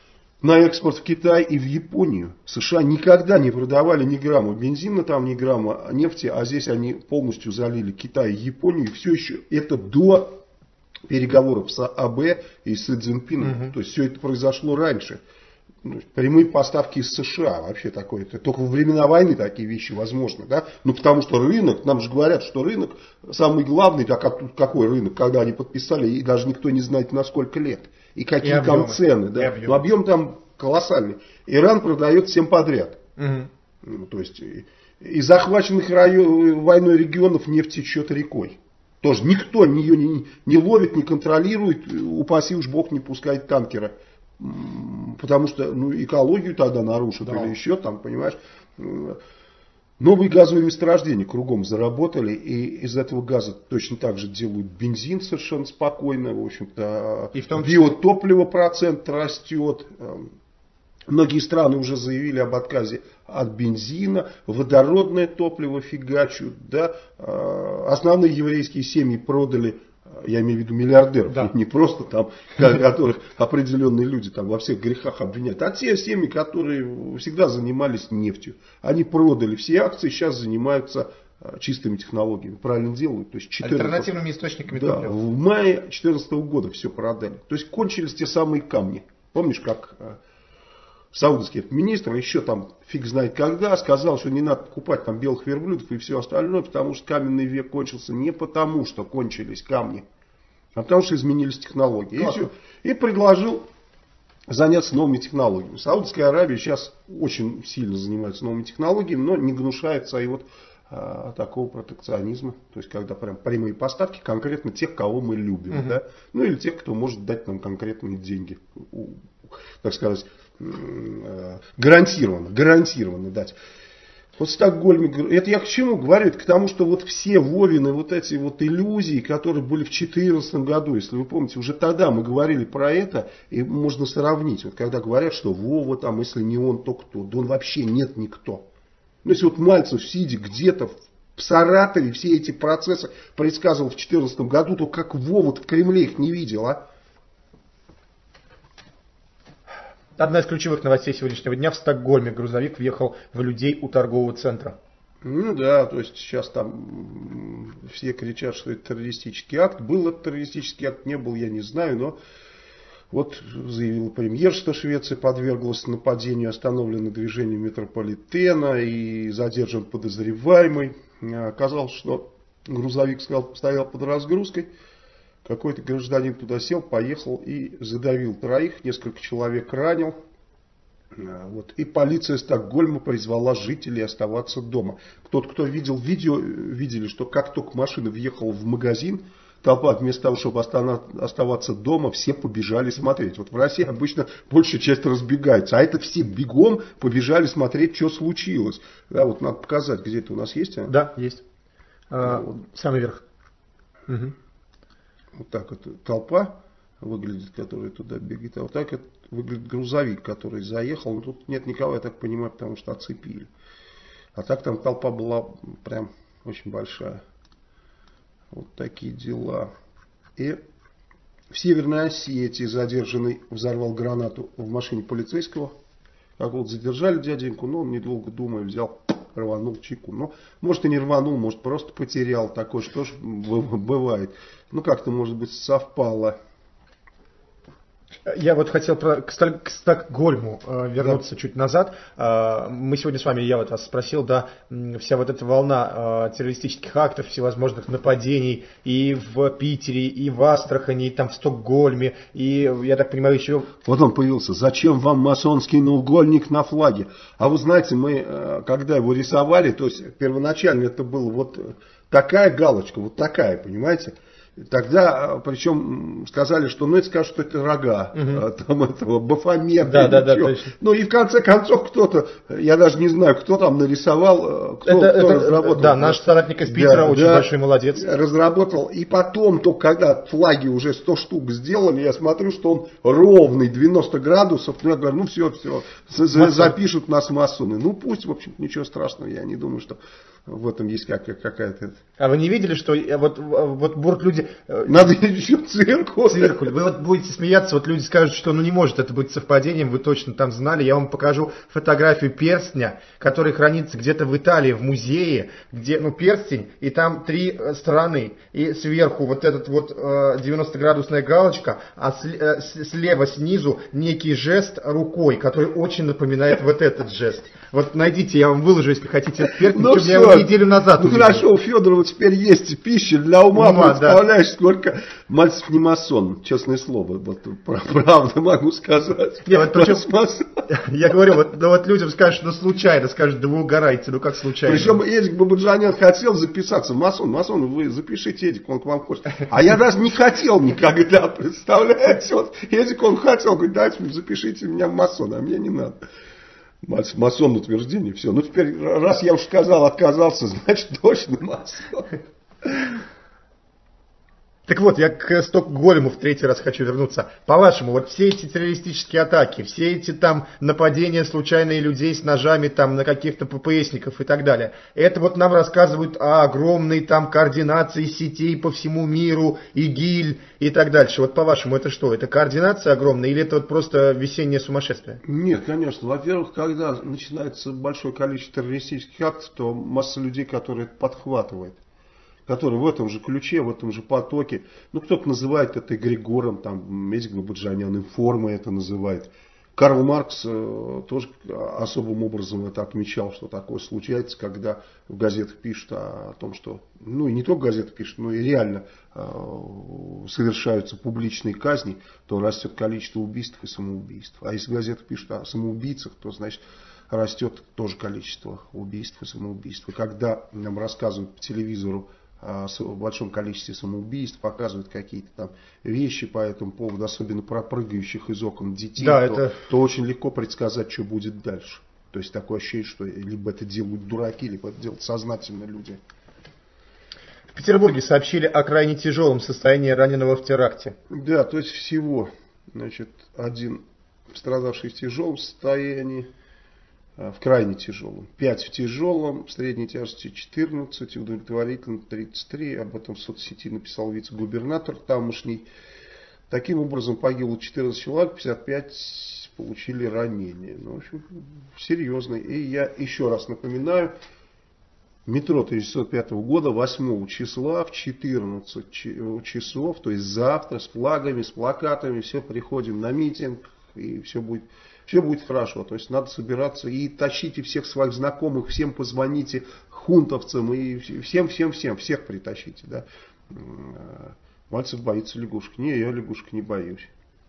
на экспорт в Китай и в Японию. США никогда не продавали ни грамма бензина, там ни грамма нефти, а здесь они полностью залили Китай и Японию. И все еще это до переговоров с АБ и с Си Цзиньпином. То есть все это произошло раньше. Прямые поставки из США вообще такое. Это только во времена войны такие вещи возможны. Да? Ну потому что рынок, нам же говорят, что рынок самый главный, так а тут какой рынок, когда они подписали, и даже никто не знает на сколько лет. И какие там цены. Да? Но объем там колоссальный. Иран продает всем подряд. Ну, то есть из захваченных войной регионов нефть течет рекой. Тоже никто ее не ловит, не контролирует, упаси уж Бог не пускает танкера. Потому что экологию тогда нарушат или еще там, понимаешь. Новые газовые месторождения кругом заработали, и из этого газа точно так же делают бензин совершенно спокойно. В общем-то, биотопливо процент растет. Многие страны уже заявили об отказе от бензина, водородное топливо фигачут. Да? Основные еврейские семьи продали, я имею в виду миллиардеров, не просто там, которых определенные люди там во всех грехах обвиняют, а те семьи, которые всегда занимались нефтью. Они продали все акции, сейчас занимаются чистыми технологиями, правильно делают. То есть альтернативными источниками топлива. В мае 2014 года все продали. То есть кончились те самые камни. Помнишь, как саудовский министр еще там фиг знает когда сказал, что не надо покупать там белых верблюдов и все остальное, потому что каменный век кончился не потому, что кончились камни, а потому что изменились технологии. И предложил заняться новыми технологиями. Саудовская Аравия сейчас очень сильно занимается новыми технологиями, но не гнушается и вот такого протекционизма. То есть когда прям прямые поставки конкретно тех, кого мы любим. Да? Ну или тех, кто может дать нам конкретные деньги. Так сказать, гарантированно дать. Вот в Стокгольме, это я к чему говорю? Это к тому, что вот все Вовины вот эти вот иллюзии, которые были в 2014 году, если вы помните, уже тогда мы говорили про это, и можно сравнить. Вот когда говорят, что Вова там, если не он, то кто? Да он вообще нет никто. Ну если вот Мальцев, сидя где-то в Саратове, все эти процессы предсказывал в 2014 году, то как Вова в Кремле их не видел, а? Одна из ключевых новостей сегодняшнего дня: в Стокгольме грузовик въехал в людей у торгового центра. Ну да, то есть сейчас там все кричат, что это террористический акт. Был это террористический акт, не был, я не знаю, но вот заявил премьер, что Швеция подверглась нападению, остановлено движение метрополитена и задержан подозреваемый. Оказалось, что грузовик стоял под разгрузкой. Какой-то гражданин туда сел, поехал и задавил троих, несколько человек ранил. Вот. И полиция Стокгольма призвала жителей оставаться дома. Тот, кто видел видео, видели, что как только машина въехала в магазин, толпа вместо того, чтобы оставаться дома, все побежали смотреть. Вот в России обычно большая часть разбегается, а это все бегом побежали смотреть, что случилось. Да, вот надо показать, где это у нас есть. А? Да, есть. Самый верх. Угу. Вот так вот толпа выглядит, которая туда бегает. А вот так вот выглядит грузовик, который заехал. Но тут нет никого, я так понимаю, потому что оцепили. А так там толпа была прям очень большая. Вот такие дела. И в Северной Осетии задержанный взорвал гранату в машине полицейского. Как вот задержали дяденьку, но он, недолго думая, взял, рванул чеку. Но может и не рванул, может просто потерял. Такое что ж бывает. Ну как-то может быть совпало. Я вот хотел к Стокгольму вернуться чуть назад. Мы сегодня с вами, я вот вас спросил, да, вся вот эта волна террористических актов, всевозможных нападений и в Питере, и в Астрахани, и там в Стокгольме, и, я так понимаю, еще... Вот он появился. Зачем вам масонский наугольник на флаге? А вы знаете, мы, когда его рисовали, то есть первоначально это было вот такая галочка, вот такая, понимаете? Тогда, причем, сказали, что, ну, это скажут, что это рога, там этого, Бафомета. Да, ну, и в конце концов кто-то, я даже не знаю, кто там нарисовал, кто разработал. Да, наш соратник из Питера, очень большой молодец. Разработал, и потом, только когда флаги уже 100 штук сделали, я смотрю, что он ровный, 90 градусов, ну, я говорю, ну, все, запишут нас масоны. Ну, пусть, в общем, ничего страшного, я не думаю, что в этом есть какая-то... А вы не видели, что вот будут люди... Надо еще циркуль. Циркуль. Вы вот будете смеяться, вот люди скажут, что не может это быть совпадением, вы точно там знали. Я вам покажу фотографию перстня, который хранится где-то в Италии, в музее, где, перстень, и там 3 стороны. И сверху вот этот вот 90-градусная галочка, а слева снизу некий жест рукой, который очень напоминает вот этот жест. Вот найдите, я вам выложу, если хотите этот перстень, я его неделю назад увидел. Хорошо, у Федорова теперь есть пища для ума, представляешь, сколько Мальцев не масон, честное слово, вот правда могу сказать. Я говорю, вот людям скажут, случайно, скажут, да вы угораете, как случайно. Причем Эдик Бабаджанян хотел записаться в масон, вы запишите, Эдик, он к вам хочет. А я даже не хотел никогда, представляете, вот Эдик, он хотел, говорит, дайте запишите меня в масон, а мне не надо. Масон утверждение, все. Теперь, раз я уж сказал, отказался, значит точно масон. Так вот, я к Стокгольму в 3-й раз хочу вернуться. По-вашему, вот все эти террористические атаки, все эти там нападения случайные людей с ножами там на каких-то ППСников и так далее, это вот нам рассказывают о огромной там координации сетей по всему миру, ИГИЛь и так дальше. Вот по-вашему, это что? Это координация огромная или это вот просто весеннее сумасшествие? Нет, конечно. Во-первых, когда начинается большое количество террористических актов, то масса людей, которые это подхватывает, который в этом же ключе, в этом же потоке. Кто-то называет это эгрегором, там, Эдик Бабаджанян информой это называет. Карл Маркс тоже особым образом это отмечал, что такое случается, когда в газетах пишут о том, что, и не только газеты пишут, но и реально совершаются публичные казни, то растет количество убийств и самоубийств. А если газеты пишут о самоубийцах, то, значит, растет тоже количество убийств и самоубийств. И когда нам рассказывают по телевизору в большом количестве самоубийств, показывают какие-то там вещи по этому поводу, особенно про прыгающих из окон детей, то очень легко предсказать, что будет дальше. То есть такое ощущение, что либо это делают дураки, либо это делают сознательно люди. В Петербурге сообщили о крайне тяжелом состоянии раненого в теракте. Да, то есть всего, один пострадавший в тяжелом состоянии, в крайне тяжелом. 5 в тяжелом, в средней тяжести 14, удовлетворительно 33. Об этом в соцсети написал вице-губернатор тамошний. Таким образом погибло 14 человек, 55 получили ранения. В общем, серьезно. И я еще раз напоминаю, метро 1905 года 8 числа в 14 часов, то есть завтра, с флагами, с плакатами, все приходим на митинг, и все будет хорошо. То есть надо собираться и тащите всех своих знакомых, всем позвоните хунтовцам и всех притащите. Да. Мальцев боится лягушек. Не, я лягушек не боюсь.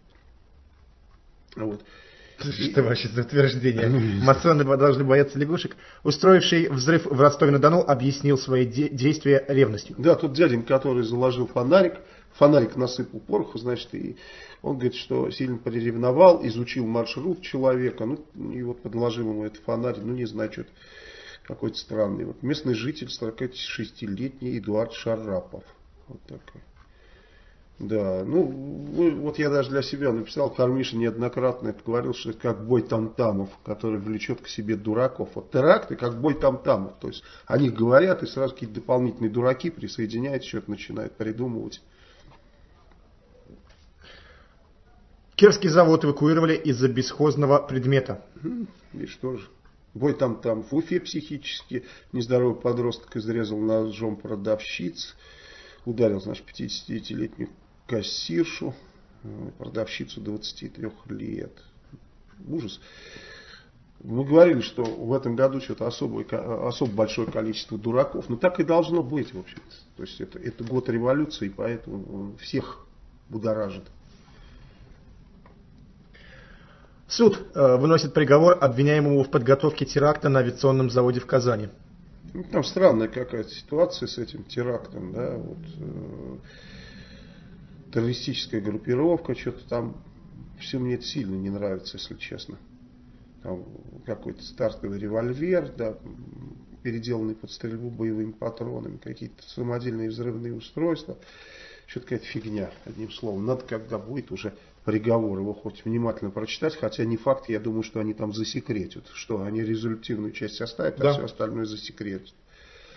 Вот. Что вообще за утверждение? Масоны должны бояться лягушек. Устроивший взрыв в Ростове-на-Дону объяснил свои действия ревностью. Да, тот дяденька, который заложил фонарик насыпал пороху, значит, и он говорит, что сильно приревновал, изучил маршрут человека, и вот подложил ему этот фонарь, не знаю, что-то какой-то странный. Вот местный житель, 46-летний Эдуард Шарапов. Вот такой. Да, вот я даже для себя написал, Хармиша неоднократно это говорил, что это как бой там-тамов, который влечет к себе дураков. Вот теракты как бой там-тамов, то есть о них говорят, и сразу какие-то дополнительные дураки присоединяются, что-то начинают придумывать. Кировский завод эвакуировали из-за бесхозного предмета. И что же? Бой там-там. В Уфе психически нездоровый подросток изрезал ножом продавщиц. Ударил, 50-летнюю кассиршу, продавщицу 23 лет. Ужас. Мы говорили, что в этом году что-то особо большое количество дураков. Но так и должно быть, в общем-то. То есть это год революции, поэтому он всех будоражит. Суд выносит приговор обвиняемому в подготовке теракта на авиационном заводе в Казани. Там странная какая-то ситуация с этим терактом, да, террористическая группировка, что-то там, все мне это сильно не нравится, если честно. Там какой-то стартовый револьвер, да, переделанный под стрельбу боевыми патронами, какие-то самодельные взрывные устройства, что-то какая-то фигня, одним словом. Надо, когда будет уже приговор, его хоть внимательно прочитать, хотя не факт, я думаю, что они там засекретят, что они результативную часть оставят, а все остальное засекретят.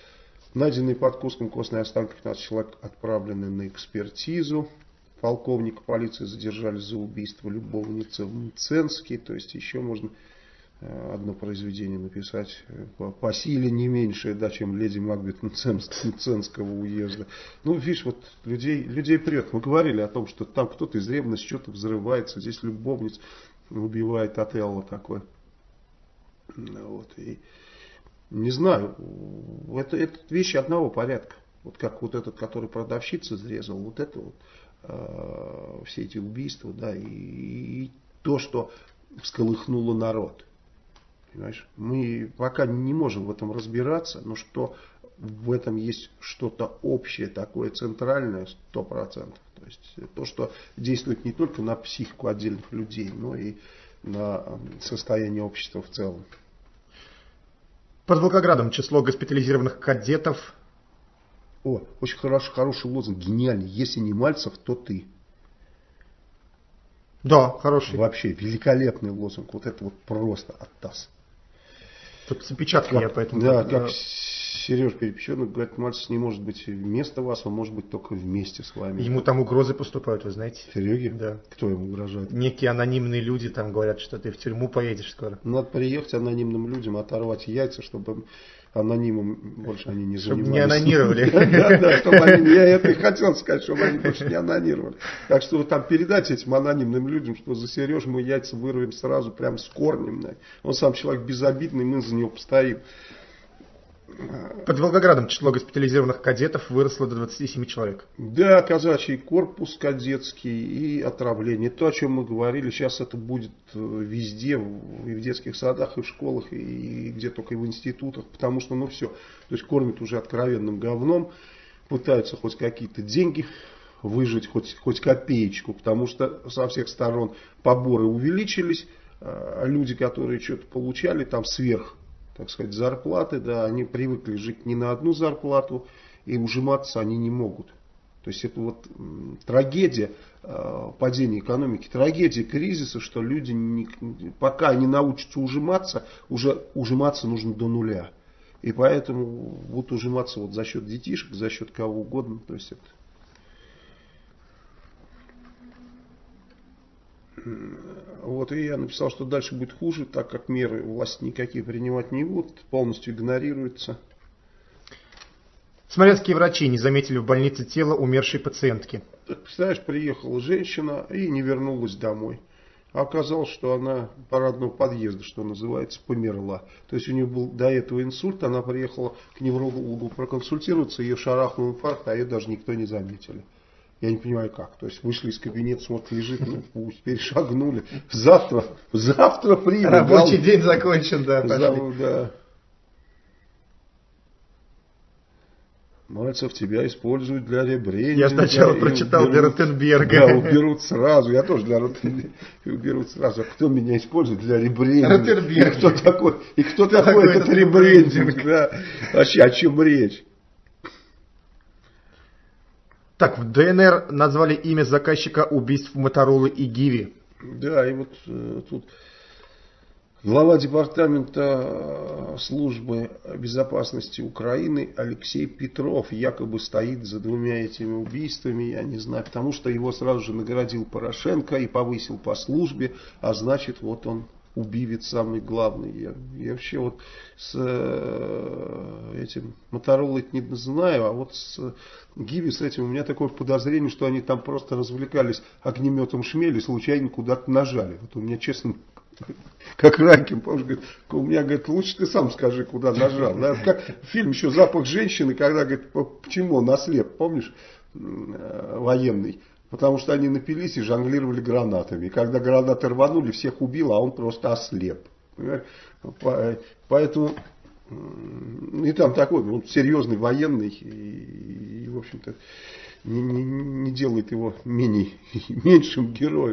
Найденные под Курском костные останки 15 человек отправлены на экспертизу. Полковника полиции задержали за убийство любовницы в Мценске. То есть еще можно одно произведение написать по силе не меньшее, да, чем леди Макбет Мценского уезда. Ну, видишь, вот людей прет. Мы говорили о том, что там кто-то из ревности что-то взрывается. Здесь любовниц убивает Отелло такой. Вот, и не знаю, это вещи одного порядка. Вот как вот этот, который продавщица срезал, вот это вот, все эти убийства, да, и то, что всколыхнуло народ. Понимаешь? Мы пока не можем в этом разбираться, но что в этом есть что-то общее, такое центральное, 100%. То есть то, что действует не только на психику отдельных людей, но и на состояние общества в целом. Под Волгоградом число госпитализированных кадетов. Очень хороший лозунг, гениальный. Если не Мальцев, то ты. Да, хороший. Вообще великолепный лозунг. Вот это вот просто оттас. Тут с опечаткой я поэтому... Да, как Сереж Перепеченок говорит, Мальцев не может быть вместо вас, он может быть только вместе с вами. Ему там угрозы поступают, вы знаете. Сереге? Да. Кто ему угрожает? Некие анонимные люди там говорят, что ты в тюрьму поедешь скоро. Надо приехать анонимным людям, оторвать яйца, чтобы анонимом больше они не занимались. Чтобы не анонировали. Да, чтобы они, я это и хотел сказать, чтобы они больше не анонировали. Так что там передать этим анонимным людям, что за Сережу мы яйца вырвем сразу, прям с корнем. Он сам человек безобидный, мы за него постоим. Под Волгоградом число госпитализированных кадетов выросло до 27 человек. Да, казачий корпус кадетский и отравление. То, о чем мы говорили, сейчас это будет везде, и в детских садах, и в школах, и где только и в институтах, потому что, ну все, то есть кормят уже откровенным говном, пытаются хоть какие-то деньги выжить, хоть копеечку, потому что со всех сторон поборы увеличились, а люди, которые что-то получали там сверх, так сказать, зарплаты, да, они привыкли жить не на одну зарплату, и ужиматься они не могут. То есть это вот трагедия падения экономики, трагедия кризиса, что люди, пока не научатся ужиматься, уже ужиматься нужно до нуля. И поэтому будут ужиматься вот за счет детишек, за счет кого угодно. То есть это... Вот, и я написал, что дальше будет хуже, так как меры власти никакие принимать не будут, полностью игнорируются. Смоленские врачи не заметили в больнице тело умершей пациентки. Так, представляешь, приехала женщина и не вернулась домой. А оказалось, что она по родному подъезду, что называется, померла. То есть у нее был до этого инсульт, она приехала к неврологу проконсультироваться, ее шарахнул инфаркт, а ее даже никто не заметили. Я не понимаю как. То есть вышли из кабинета, смотрят, лежит, ну пусть, перешагнули. Завтра примем. Рабочий день закончен, да. Да. Мальцев, тебя используют для ребрендинга. Я сначала прочитал для Ротенберга. Да, уберут сразу. Я тоже для Ротенберга. Уберут сразу. А кто меня использует для ребрендинга? Ротенберг. И кто такой этот ребрендинг? Да. Вообще, о чем речь? Так, в ДНР назвали имя заказчика убийств Моторолы и Гиви. Да, и вот тут глава департамента службы безопасности Украины Алексей Петров якобы стоит за двумя этими убийствами, я не знаю, потому что его сразу же наградил Порошенко и повысил по службе, а значит вот он убивец самый главный. Я вообще вот с этим Моторолой не знаю, а вот с Гиви с этим у меня такое подозрение, что они там просто развлекались огнеметом шмели, случайно куда-то нажали. Вот у меня, честно, как Ракин, помнишь, говорит, у меня, говорит, лучше ты сам скажи, куда нажал. Да? Как фильм еще «Запах женщины», когда, говорит, почему он ослеп, помнишь, военный. Потому что они напились и жонглировали гранатами. И когда гранаты рванули, всех убило, а он просто ослеп. Поэтому и там такой серьезный военный. И в общем-то, не делает его меньшим героем.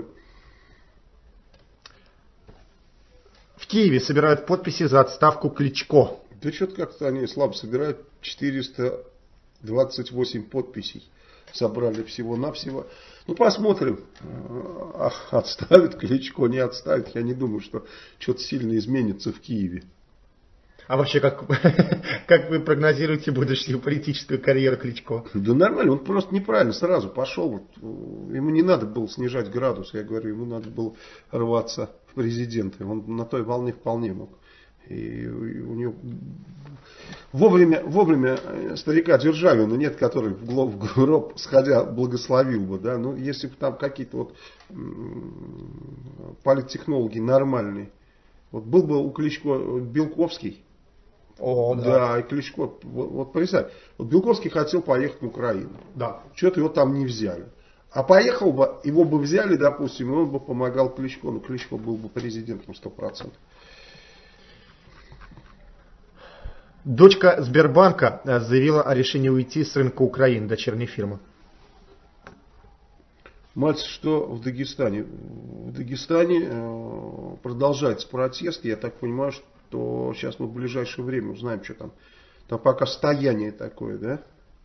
В Киеве собирают подписи за отставку Кличко. Да что-то как-то они слабо собирают. 428 подписей собрали всего-навсего. Ну, посмотрим, отставит Кличко, не отставит. Я не думаю, что что-то сильно изменится в Киеве. А вообще, как вы прогнозируете будущую политическую карьеру Кличко? Да нормально, он просто неправильно сразу пошел. Ему не надо было снижать градус, я говорю, ему надо было рваться в президенты. Он на той волне вполне мог. И у него вовремя старика Державина нет, который в гроб сходя благословил бы. Да? Ну, если бы там какие-то вот политтехнологи нормальные. Вот был бы у Кличко Белковский. О, да. И Кличко, вот представь, вот Белковский хотел поехать в Украину. Да. Что-то его там не взяли. А поехал бы, его бы взяли, допустим, и он бы помогал Кличко, но Кличко был бы президентом 100%. Дочка Сбербанка заявила о решении уйти с рынка Украины, дочерней фирмы. Мать, что в Дагестане? В Дагестане продолжается протест. Я так понимаю, что сейчас мы в ближайшее время узнаем, что там. Там пока стояние такое, да?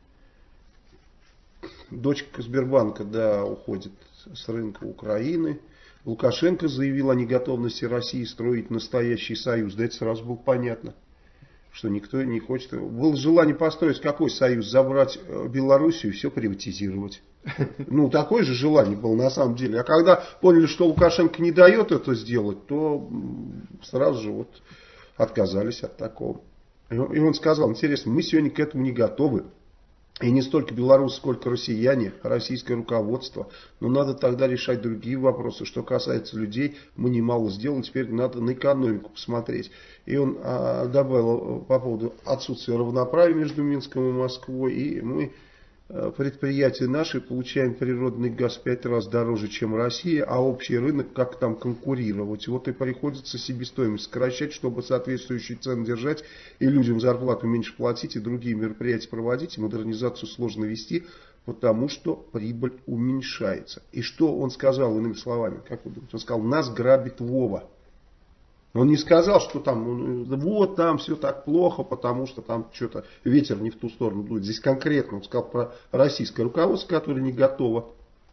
Дочка Сбербанка, да, уходит с рынка Украины. Лукашенко заявил о неготовности России строить настоящий союз. Да это сразу было понятно, что никто не хочет. Было желание построить какой союз? Забрать Белоруссию и все приватизировать. Ну, такое же желание было на самом деле. А когда поняли, что Лукашенко не дает это сделать, то сразу же вот отказались от такого. И он сказал, интересно, мы сегодня к этому не готовы. И не столько белорусы, сколько россияне, российское руководство. Но надо тогда решать другие вопросы. Что касается людей, мы немало сделали, теперь надо на экономику посмотреть. И он добавил по поводу отсутствия равноправия между Минском и Москвой. И мы, предприятия наши, получаем природный газ в 5 раз дороже, чем Россия, а общий рынок, как там конкурировать. Вот и приходится себестоимость сокращать, чтобы соответствующие цены держать, и людям зарплату меньше платить, и другие мероприятия проводить, и модернизацию сложно вести, потому что прибыль уменьшается. И что он сказал иными словами? Как вы думаете? Он сказал, нас грабит Вова. Он не сказал, что там, вот там все так плохо, потому что там что-то ветер не в ту сторону дует. Здесь конкретно он сказал про российское руководство, которое не готово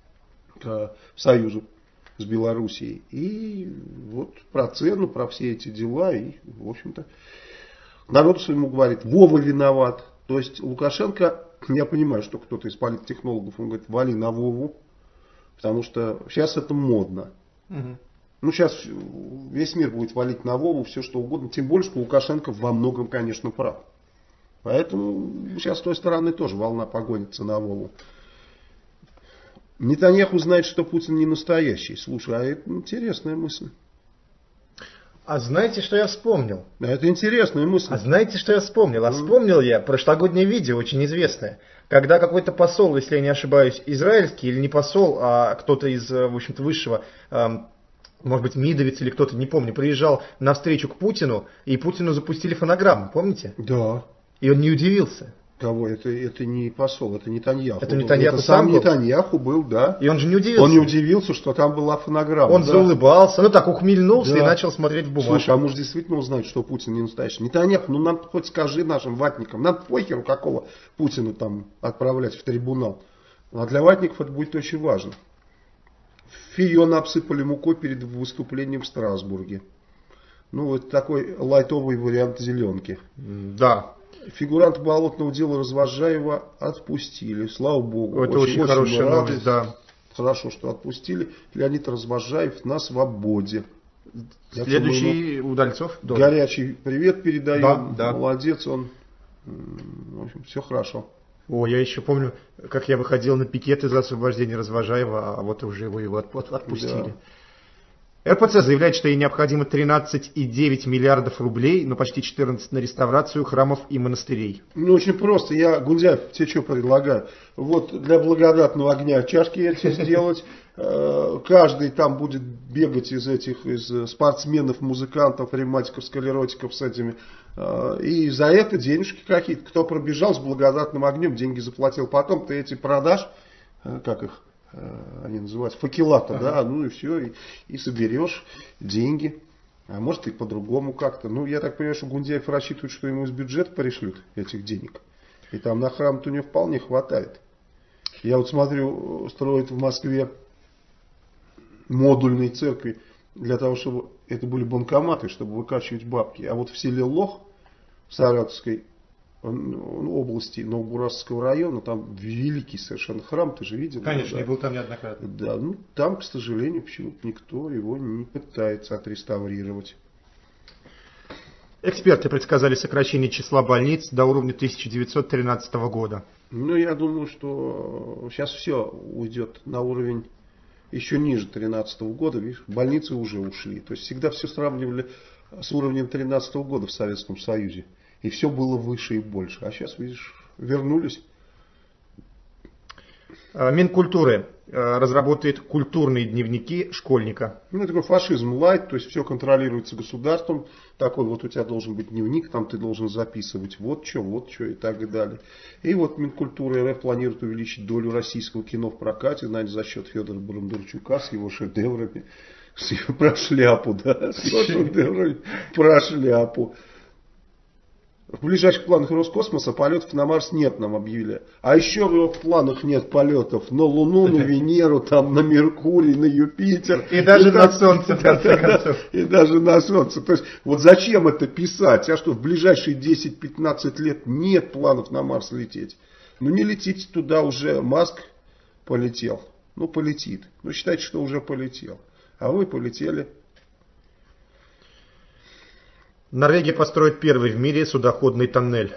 к союзу с Белоруссией. И вот про цену, про все эти дела. И, в общем-то, народ своему говорит, Вова виноват. То есть Лукашенко, я понимаю, что кто-то из политтехнологов, он говорит, вали на Вову, потому что сейчас это модно. Ну, сейчас весь мир будет валить на Вову, все что угодно. Тем более, что Лукашенко во многом, конечно, прав. Поэтому сейчас с той стороны тоже волна погонится на Вову. Нетаньяху знает, что Путин не настоящий. Слушай, а это интересная мысль. А знаете, что я вспомнил? Это интересная мысль. А знаете, что я вспомнил? А вспомнил я прошлогоднее видео, очень известное. Когда какой-то посол, если я не ошибаюсь, израильский, или не посол, а кто-то из, в общем-то, высшего... может быть, Мидовец или кто-то, не помню, приезжал на встречу к Путину, и Путину запустили фонограмму, помните? Да. И он не удивился. Кого? Это не посол, это Нетаньяху. Это Нетаньяху это сам был? Нетаньяху был, да. И он же не удивился. Он не удивился, что там была фонограмма. Он да. заулыбался, ну так ухмыльнулся да. и начал смотреть в бумажку. Слушай, а может действительно узнать, что Путин не настоящий? Нетаньяху, ну нам хоть скажи нашим ватникам, нам похеру какого Путина там отправлять в трибунал. А для ватников это будет очень важно. Фион обсыпали мукой перед выступлением в Страсбурге. Ну, вот такой лайтовый вариант зеленки. Да. Фигуранта болотного дела Развозжаева отпустили. Слава богу. Это очень хорошая новость, да. Хорошо, что отпустили. Леонид Развозжаев на свободе. Следующий Удальцов. Горячий привет передаем. Да. Молодец он. В общем, все хорошо. О, я еще помню, как я выходил на пикеты за освобождение Развозжаева, а вот уже его отпустили. Да. РПЦ заявляет, что ей необходимо 13,9 миллиардов рублей, но почти 14 на реставрацию храмов и монастырей. Ну, очень просто. Я, Гундяев, тебе что предлагаю? Вот для благодатного огня чашки эти сделать. Каждый там будет бегать из спортсменов, музыкантов, ревматиков, склеротиков с этими. И за это денежки какие-то. Кто пробежал с благодатным огнем, деньги заплатил. Потом ты эти продашь, как их они называются, факелата, да, ну и все, и соберешь деньги. А может и по-другому как-то. Ну, я так понимаю, что Гундяев рассчитывает, что ему из бюджета пришлют этих денег. И там на храм-то у него вполне хватает. Я вот смотрю, строят в Москве модульные церкви для того, чтобы это были банкоматы, чтобы выкачивать бабки. А вот в селе Лох Саратовской области Новобурасского района, там великий совершенно храм, ты же видел? Конечно, да? я был там неоднократно. Да, ну там, к сожалению, почему-то никто его не пытается отреставрировать. Эксперты предсказали сокращение числа больниц до уровня 1913 года. Ну, я думаю, что сейчас все уйдет на уровень еще ниже 2013 года. Видишь, больницы уже ушли. То есть всегда все сравнивали с уровнем 2013 года в Советском Союзе. И все было выше и больше. А сейчас, видишь, вернулись. Минкультуры разработает культурные дневники школьника. Ну, это такой фашизм лайт, то есть все контролируется государством. Такой вот у тебя должен быть дневник, там ты должен записывать вот что и так далее. И вот Минкультура РФ планирует увеличить долю российского кино в прокате, знаете, за счет Федора Бондарчука с его шедеврами. Про шляпу, да, с его шедеврами про шляпу. В ближайших планах Роскосмоса полетов на Марс нет, нам объявили. А еще в планах нет полетов на Луну, на Венеру, там, на Меркурий, на Юпитер. И даже на Солнце, в конце концов. И даже на Солнце. То есть, вот зачем это писать? А что, в ближайшие 10-15 лет нет планов на Марс лететь? Ну, не летите туда уже. Маск полетел. Ну, полетит. Ну, считайте, что уже полетел. А вы полетели. Норвегия построит первый в мире судоходный тоннель.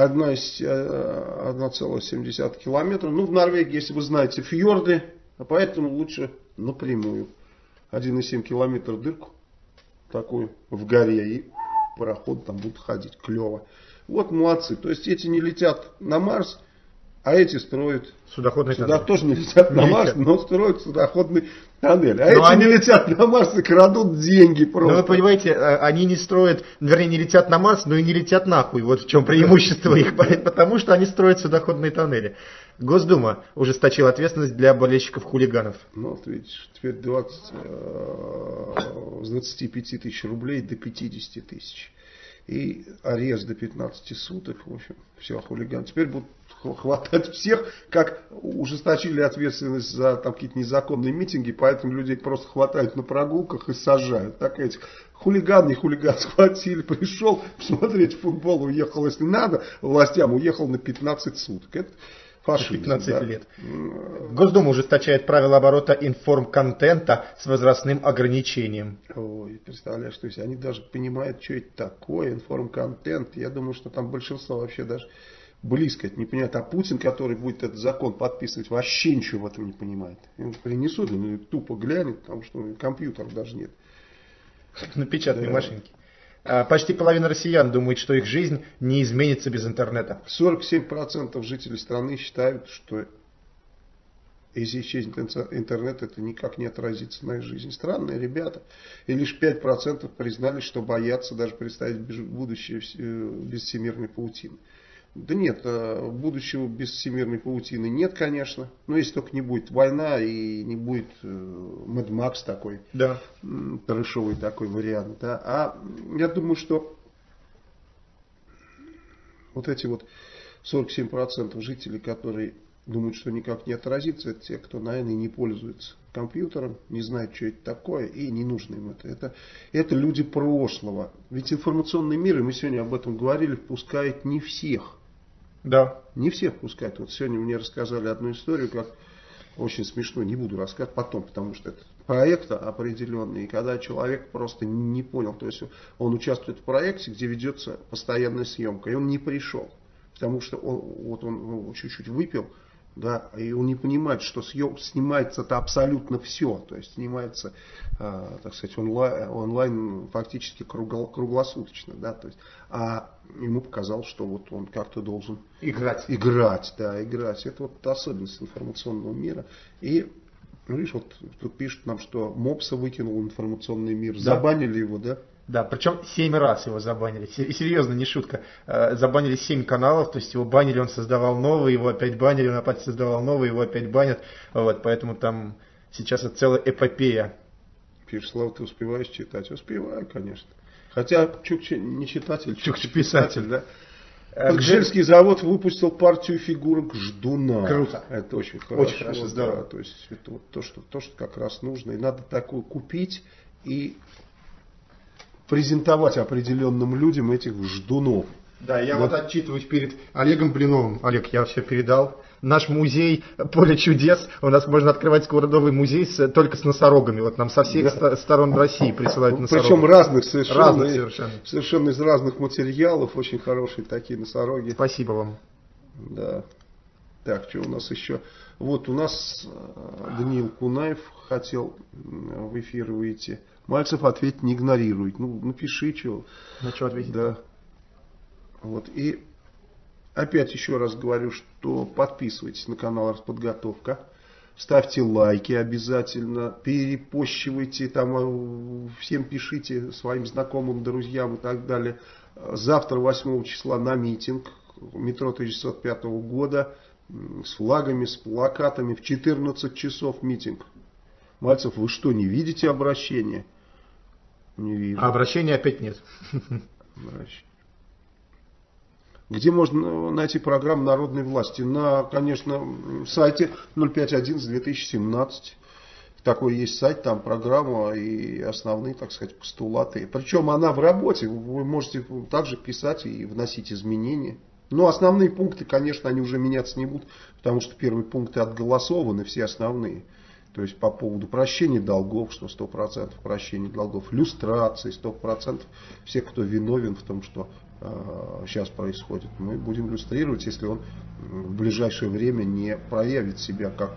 1,7 километра. Ну, в Норвегии, если вы знаете, фьорды, а поэтому лучше напрямую. 1,7 километра дырку такую в горе, и пароход там будут ходить. Клево. Вот молодцы. То есть эти не летят на Марс, а эти строят судоходный тоннель. Тоже не летят на Марс, но строят судоходный тоннель. А эти они не летят на Марс и крадут деньги просто. Ну вы понимаете, они не строят, вернее, не летят на Марс, но и не летят нахуй. Вот в чем преимущество их, потому что они строят судоходные тоннели. Госдума ужесточила ответственность для болельщиков хулиганов. Ну, вот видишь, теперь с 25 тысяч рублей до 50 тысяч. И арест до 15 суток. В общем, все, хулиган. Теперь будут хватать всех, как ужесточили ответственность за там какие-то незаконные митинги, поэтому людей просто хватают на прогулках и сажают. Так этих хулиган схватили, пришел посмотреть футбол, уехал, если надо, властям уехал на 15 суток. Это фашизм. 15 да. лет. Госдума ужесточает правила оборота информконтента с возрастным ограничением. Ой, представляешь, то есть они даже понимают, что это такое, информконтент. Я думаю, что там большинство вообще даже близко это не понимает. А Путин, который будет этот закон подписывать, вообще ничего в этом не понимает. Ему принесут, он тупо глянет, потому что компьютеров даже нет. На печатной машинке. Почти половина россиян думает, что их жизнь не изменится без интернета. 47% жителей страны считают, что если исчезнет интернет, это никак не отразится на их жизни. Странные ребята. И лишь 5% признали, что боятся даже представить будущее без всемирной паутины. Да нет, будущего без всемирной паутины нет, конечно. Но если только не будет война и не будет Mad Max такой, да, трэшовый такой вариант. Да. А я думаю, что вот эти вот 47% жителей, которые думают, что никак не отразится, это те, кто, наверное, не пользуется компьютером, не знает, что это такое, и не нужно им это. Это люди прошлого. Ведь информационный мир, и мы сегодня об этом говорили, впускает не всех. Да. Не всех пускают. Вот сегодня мне рассказали одну историю, как очень смешно, не буду рассказывать потом, потому что это проект определенный, и когда человек просто не понял, то есть он участвует в проекте, где ведется постоянная съемка, и он не пришел, потому что он чуть-чуть выпил, да, и он не понимает, что снимается-то абсолютно все, то есть снимается, так сказать, онлайн фактически круглосуточно, да, то есть, а ему показалось, что вот он как-то должен играть, да, играть. Это вот особенность информационного мира. И, видишь, вот тут пишут нам, что Мопса выкинул информационный мир, да. Забанили его, да? Да, причем 7 раз его забанили. И серьезно, не шутка. Забанили 7 каналов, то есть его банили, он создавал новый, его опять банили, он опять создавал новый, его опять банят. Вот, поэтому там сейчас это целая эпопея. Пишешь, Слава, ты успеваешь читать? Успеваю, конечно. Хотя Чукча не читатель, Чукча писатель, да. Подгжельский завод выпустил партию фигурок Ждуна. Круто. Это очень хорошо. Очень хорошо, здорово. Да, то есть это вот то, что как раз нужно. И надо такую купить и презентовать определенным людям этих ждунов. Да, я вот отчитываюсь перед Олегом Блиновым. Олег, я все передал. Наш музей «Поле чудес». У нас можно открывать скоро новый музей только с носорогами. Вот нам со всех сторон России присылают носорогов. Причем разных совершенно. Совершенно. Совершенно из разных материалов. Очень хорошие такие носороги. Спасибо вам. Да. Так, что у нас еще? Вот у нас Даниил Кунаев хотел в эфир выйти. Мальцев ответить не игнорирует. Ну, напиши, что. На что ответить? Да. Вот. И опять еще раз говорю, что подписывайтесь на канал «Артподготовка». Ставьте лайки обязательно. Перепощивайте. Там всем пишите своим знакомым, друзьям и так далее. Завтра, 8 числа, на митинг. Метро 1905 года. С флагами, с плакатами. В 14 часов митинг. Мальцев, вы что, не видите обращения? Не вижу. А обращения опять нет. Где можно найти программу народной власти? На, конечно, сайте 051/2017. Такой есть сайт, там программа и основные, так сказать, постулаты. Причем она в работе. Вы можете также писать и вносить изменения. Но основные пункты, конечно, они уже меняться не будут, потому что первые пункты отголосованы, все основные. То есть по поводу прощения долгов, что 100% прощения долгов, люстрации 100%, все, кто виновен в том, что сейчас происходит, мы будем люстрировать, если он в ближайшее время не проявит себя как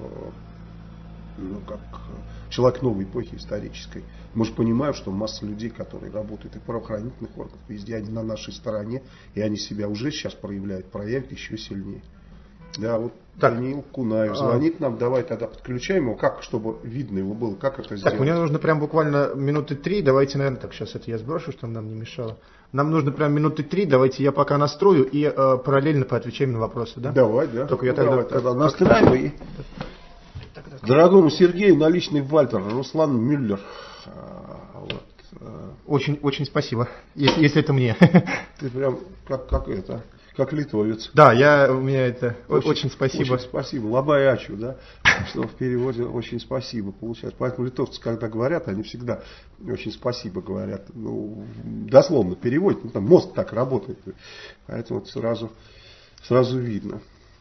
человек новой эпохи исторической. Мы же понимаем, что масса людей, которые работают и в правоохранительных органах, везде они на нашей стороне, и они себя уже сейчас проявят еще сильнее. Да, вот так. Даниил Кунаев звонит нам, давай тогда подключаем его, как, чтобы видно его было, как это сделать. Так, мне нужно прям буквально минуты 3, давайте, наверное, так, сейчас это я сброшу, чтобы нам не мешало. Нам нужно прям минуты 3, давайте я пока настрою и параллельно поотвечаем на вопросы, да? Давай, да. Только я тогда настраивай. И... Дорогому Сергею наличный Вальтер, Руслан Мюллер. Вот. Очень, очень спасибо, если это мне. Ты прям как литовец. Да, у меня это очень спасибо. Очень спасибо. Лабаячу, да, что в переводе очень спасибо получается. Поэтому литовцы, когда говорят, они всегда очень спасибо говорят. Ну, дословно переводят, ну, там мозг так работает. Поэтому вот сразу видно.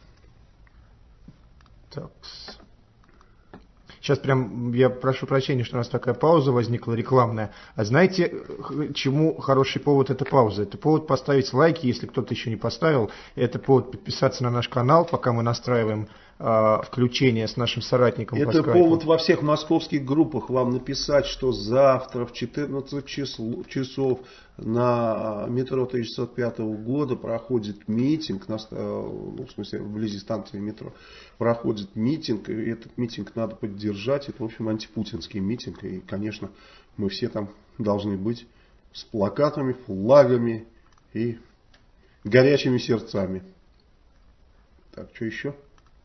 Так. Сейчас прям я прошу прощения, что у нас такая пауза возникла рекламная. А знаете, чему хороший повод эта пауза? Это повод поставить лайки, если кто-то еще не поставил. Это повод подписаться на наш канал, пока мы настраиваем включение с нашим соратником по скайпу. Это повод во всех московских группах вам написать, что завтра в 14 часов на метро 1905 года проходит митинг, в смысле вблизи станции метро проходит митинг, и этот митинг надо поддержать. Это, в общем, антипутинский митинг, и, конечно, мы все там должны быть с плакатами, флагами и горячими сердцами. Так, что еще?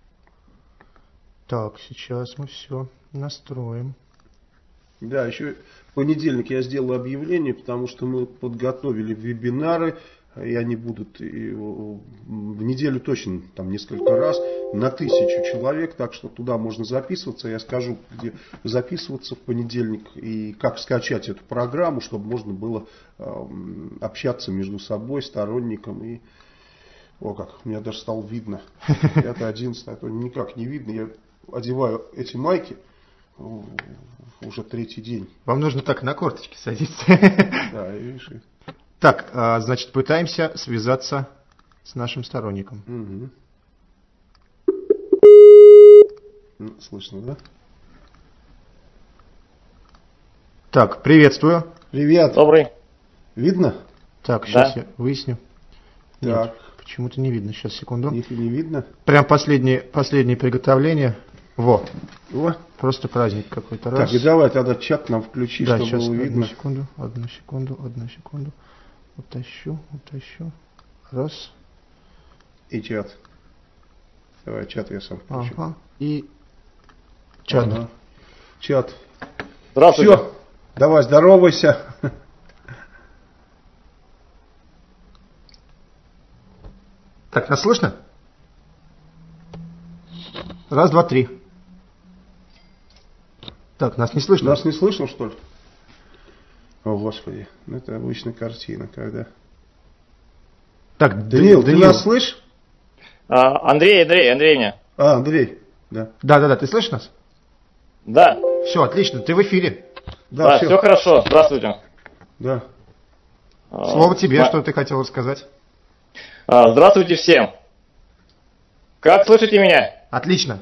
Так, сейчас мы все настроим. Да, еще в понедельник я сделал объявление, потому что мы подготовили вебинары, и они будут в неделю точно, там несколько раз, на 1000 человек, так что туда можно записываться. Я скажу, где записываться в понедельник и как скачать эту программу, чтобы можно было общаться между собой, сторонником и... О, как, меня даже стало видно. 5-11, а то никак не видно. Я одеваю эти майки уже 3-й день. Вам нужно так на корточки садиться. Да, и видишь. Так, значит, пытаемся связаться с нашим сторонником. Угу. Слышно, да? Так, приветствую. Привет. Добрый. Видно? Так, сейчас я выясню. Так. Нет, почему-то не видно. Сейчас, секунду. Если не видно. Прям последние приготовления. Во. Просто праздник какой-то. Так, и давай тогда чат нам включи, да, чтобы было видно. Одну секунду. Утащу. Раз. И чат. Давай, чат я сам включу. Ага. И чат. Ага. Чат. Здравствуйте. Все, давай, здоровайся. Так, нас слышно? Раз, два, три. Так, нас не слышно? Нас не слышно, что ли? О, Господи, это обычная картина, когда... Так, Даниил, ты нас слышишь? Андрей меня. Андрей, да. Да, ты слышишь нас? Да. Все, отлично, ты в эфире. Да, все хорошо, здравствуйте. Да. Слово тебе, что ты хотел рассказать. Здравствуйте всем. Как слышите меня? Отлично.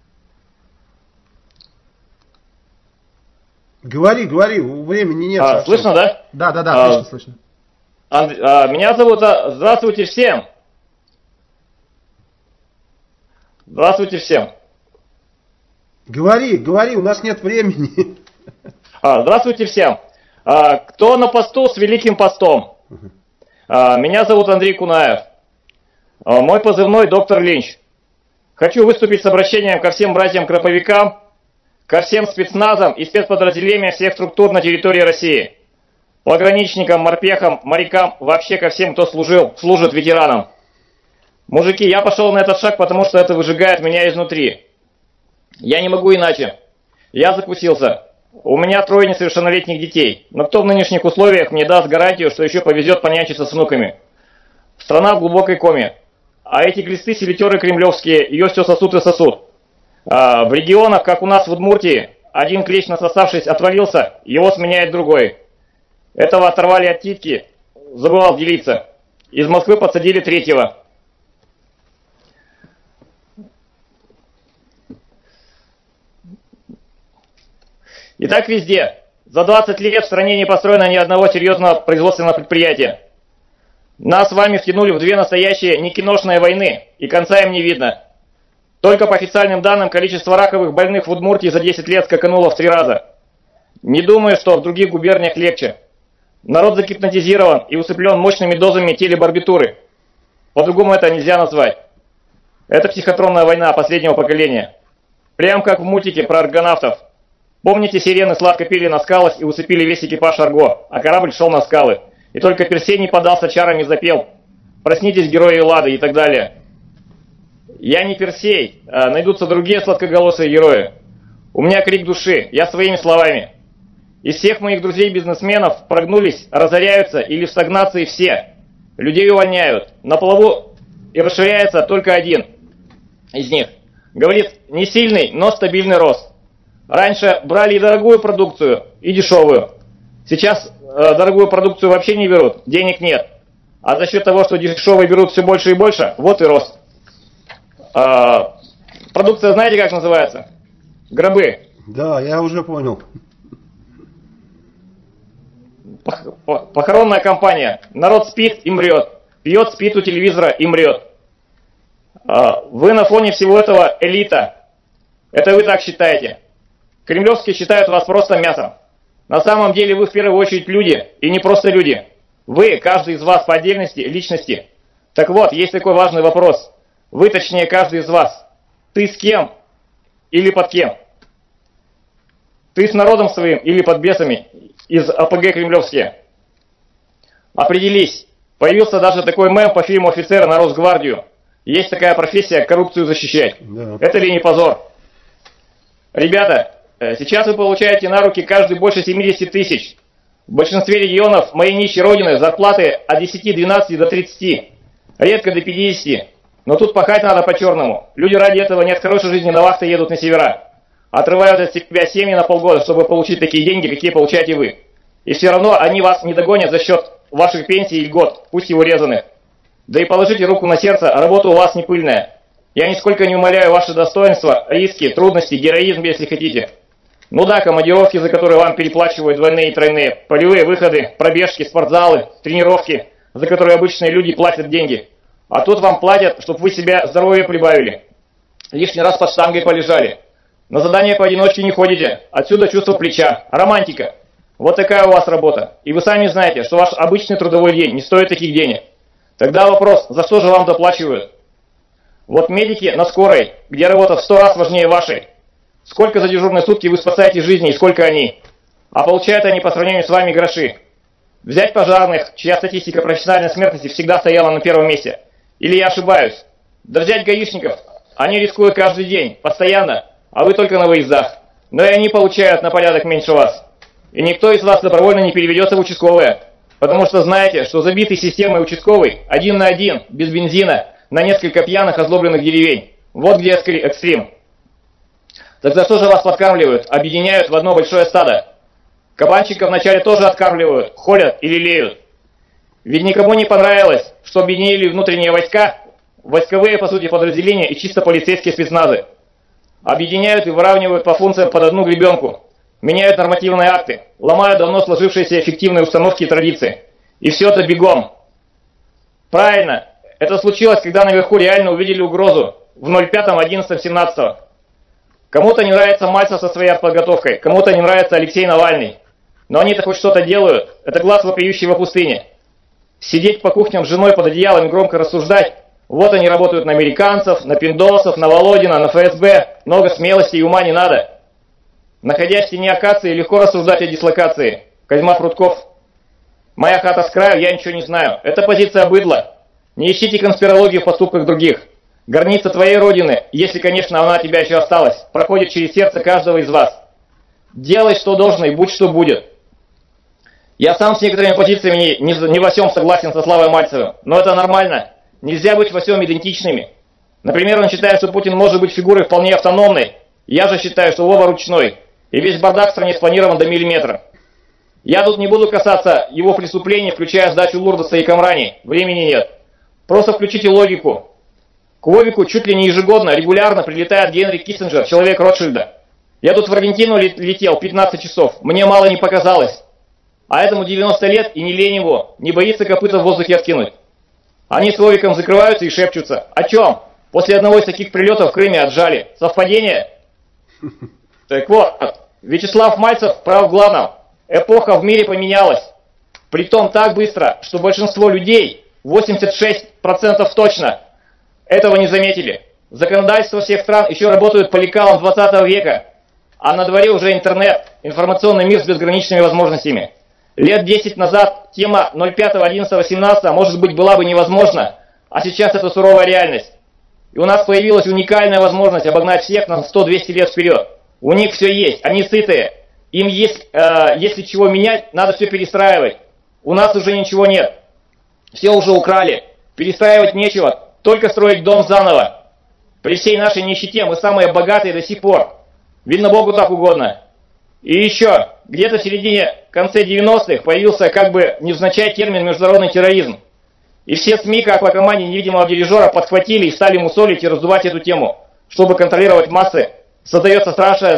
Говори, времени нет. Слышно, да? Да, отлично слышно. Меня зовут... Здравствуйте всем. Здравствуйте всем. Говори, у нас нет времени. Здравствуйте всем. Кто на посту с Великим постом? Меня зовут Андрей Кунаев. Мой позывной доктор Линч. Хочу выступить с обращением ко всем братьям-краповикам, ко всем спецназам и спецподразделениям всех структур на территории России. Пограничникам, морпехам, морякам, вообще ко всем, кто служит ветеранам. Мужики, я пошел на этот шаг, потому что это выжигает меня изнутри. Я не могу иначе. Я закусился. У меня 3 несовершеннолетних детей. Но кто в нынешних условиях мне даст гарантию, что еще повезет понянчиться с внуками? Страна в глубокой коме. А эти глисты-селитеры кремлевские ее все сосут и сосут. В регионах, как у нас в Удмуртии, один клещ, насосавшись, отвалился, его сменяет другой. Этого оторвали от титьки, забывал делиться. Из Москвы подсадили 3-го. И так везде. За 20 лет в стране не построено ни одного серьезного производственного предприятия. Нас с вами втянули в 2 настоящие некиношные войны, и конца им не видно. Только по официальным данным, количество раковых больных в Удмуртии за 10 лет скакануло в 3 раза. Не думаю, что в других губерниях легче. Народ загипнотизирован и усыплен мощными дозами телебарбитуры. По-другому это нельзя назвать. Это психотронная война последнего поколения. Прям как в мультике про аргонавтов. Помните, сирены сладко пели на скалах и усыпили весь экипаж Арго, а корабль шел на скалы. И только Персей не поддался чарам и запел «Проснитесь, герои Эллады» и так далее. Я не Персей, а найдутся другие сладкоголосые герои. У меня крик души, я своими словами. Из всех моих друзей-бизнесменов прогнулись, разоряются или в стагнации все. Людей увольняют. На плаву и расширяется только один из них. Говорит, не сильный, но стабильный рост. Раньше брали и дорогую продукцию, и дешевую. Сейчас дорогую продукцию вообще не берут, денег нет. А за счет того, что дешевые берут все больше и больше, вот и рост. Продукция знаете, как называется? Гробы. Да, я уже понял. Похоронная компания. Народ спит и мрет. Пьет, спит у телевизора и мрет. Вы на фоне всего этого элита. Это вы так считаете. Кремлевские считают вас просто мясом. На самом деле вы в первую очередь люди, и не просто люди. Вы, каждый из вас по отдельности, личности. Так вот, есть такой важный вопрос. Вы, точнее, каждый из вас. Ты с кем или под кем? Ты с народом своим или под бесами из АПГ кремлевские? Определись. Появился даже такой мем по фильму «Офицеры на Росгвардию». Есть такая профессия – коррупцию защищать. Да. Это ли не позор? Ребята, сейчас вы получаете на руки каждый больше 70 тысяч. В большинстве регионов моей нищей родины зарплаты от 10, 12 до 30, редко до 50. Но тут пахать надо по-черному. Люди ради этого не от хорошей жизни на вахты едут на севера. Отрывают от себя семьи на полгода, чтобы получить такие деньги, какие получаете вы. И все равно они вас не догонят за счет ваших пенсий и льгот, пусть и урезанных. Да и положите руку на сердце, работа у вас не пыльная. Я нисколько не умаляю ваше достоинство, риски, трудности, героизм, если хотите. Ну да, командировки, за которые вам переплачивают двойные и тройные, полевые выходы, пробежки, спортзалы, тренировки, за которые обычные люди платят деньги. А тут вам платят, чтобы вы себя здоровье прибавили. Лишний раз под штангой полежали. На задание поодиночке не ходите. Отсюда чувство плеча. Романтика. Вот такая у вас работа. И вы сами знаете, что ваш обычный трудовой день не стоит таких денег. Тогда вопрос, за что же вам доплачивают? Вот медики на скорой, где работа в 100 раз важнее вашей. Сколько за дежурные сутки вы спасаете жизни и сколько они? А получают они по сравнению с вами гроши. Взять пожарных, чья статистика профессиональной смертности всегда стояла на первом месте. Или я ошибаюсь? Да взять гаишников. Они рискуют каждый день, постоянно, а вы только на выездах. Но и они получают на порядок меньше вас. И никто из вас добровольно не переведется в участковые. потому что знаете, что забитый системой участковый, 1 на 1, без бензина, на несколько пьяных озлобленных деревень. Вот где экстрим. Так за что же вас подкармливают, объединяют в одно большое стадо? Кабанчиков вначале тоже откармливают, холят и лелеют. Ведь никому не понравилось, что объединили внутренние войска, войсковые, по сути, подразделения и чисто полицейские спецназы. Объединяют и выравнивают по функциям под одну гребенку. Меняют нормативные акты, ломают давно сложившиеся эффективные установки и традиции. И все это бегом. Правильно, это случилось, когда наверху реально увидели угрозу в 05.11.17. Кому-то не нравится Мальцев со своей подготовкой, кому-то не нравится Алексей Навальный. Но они-то хоть что-то делают, это глаз вопиющий во пустыне. Сидеть по кухням с женой под одеялом и громко рассуждать, вот они работают на американцев, на пиндосов, на Володина, на ФСБ, много смелости и ума не надо. Находясь в тени акации, легко рассуждать о дислокации. Козьма Прутков. Моя хата с краю, я ничего не знаю. Это позиция быдла. Не ищите конспирологию в поступках других. Граница твоей родины, если, конечно, она у тебя еще осталась, проходит через сердце каждого из вас. Делай, что должно, и будь, что будет. Я сам с некоторыми позициями не во всем согласен со Славой Мальцевым, но это нормально. Нельзя быть во всем идентичными. Например, он считает, что Путин может быть фигурой вполне автономной. Я же считаю, что Вова ручной. И весь бардак в стране спланирован до миллиметра. Я тут не буду касаться его преступлений, включая сдачу Лурдоса и Камрани. Времени нет. Просто включите логику. К Вовику чуть ли не ежегодно, регулярно прилетает Генри Киссинджер, человек Ротшильда. Я тут в Аргентину летел 15 часов. Мне мало не показалось. А этому 90 лет и не лень его, не боится копыта в воздухе откинуть. Они с Вовиком закрываются и шепчутся. О чем? После одного из таких прилетов в Крыме отжали. Совпадение? Так вот, Вячеслав Мальцев прав в главном. Эпоха в мире поменялась. Притом так быстро, что большинство людей, 86% точно, этого не заметили. Законодательство всех стран еще работают по лекалам 20 века, а на дворе уже интернет, информационный мир с безграничными возможностями. Лет 10 назад тема 05.11.18, может быть, была бы невозможна, а сейчас это суровая реальность. И у нас появилась уникальная возможность обогнать всех на 100-200 лет вперед. У них все есть, они сытые. Им есть, если чего менять, надо все перестраивать. У нас уже ничего нет. Все уже украли. Перестраивать нечего, только строить дом заново. При всей нашей нищете мы самые богатые до сих пор. Видно, Богу так угодно. И еще, где-то в середине, конце 90-х появился как бы невзначай термин «международный терроризм». И все СМИ, как по команде невидимого дирижера, подхватили и стали мусолить и раздувать эту тему, чтобы контролировать массы. Создается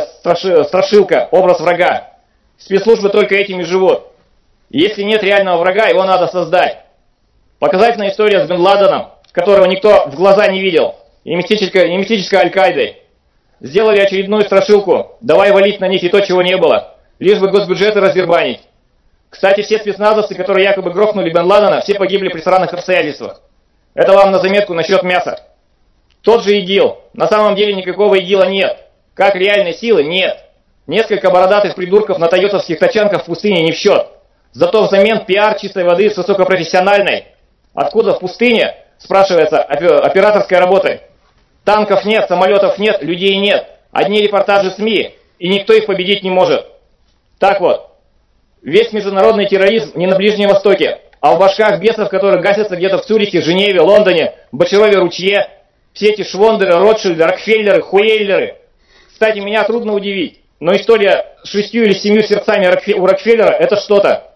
страшилка, образ врага. Спецслужбы только этим и живут. Если нет реального врага, его надо создать. Показательная история с Бен Ладеном, которого никто в глаза не видел, и мистической Аль-Каидой. Сделали очередную страшилку, давай валить на них и то, чего не было, лишь бы госбюджеты раздербанить. Кстати, все спецназовцы, которые якобы грохнули Бен Ладена, все погибли при странных обстоятельствах. Это вам на заметку насчет мяса. Тот же ИГИЛ. На самом деле никакого ИГИЛа нет. Как реальной силы нет. Несколько бородатых придурков на тойотовских тачанках в пустыне не в счет. Зато взамен пиар чистой воды с высокопрофессиональной. Откуда в пустыне, спрашивается, операторской работы? Танков нет, самолетов нет, людей нет. Одни репортажи СМИ, и никто их победить не может. Так вот, весь международный терроризм не на Ближнем Востоке, а в башках бесов, которые гасятся где-то в Цюрихе, Женеве, Лондоне, Бочарове ручье. Все эти Швондеры, Ротшильды, Рокфеллеры, Хуейлеры. Кстати, меня трудно удивить, но история с 6 или 7 сердцами у Рокфеллера – это что-то.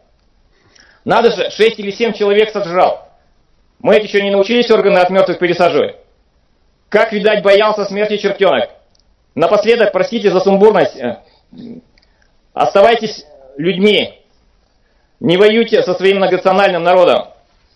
Надо же, 6 или 7 человек сожрал. Мы еще не научились органы от мертвых пересаживать. Как, видать, боялся смерти чертенок. Напоследок, простите за сумбурность, оставайтесь людьми. Не воюйте со своим многонациональным народом.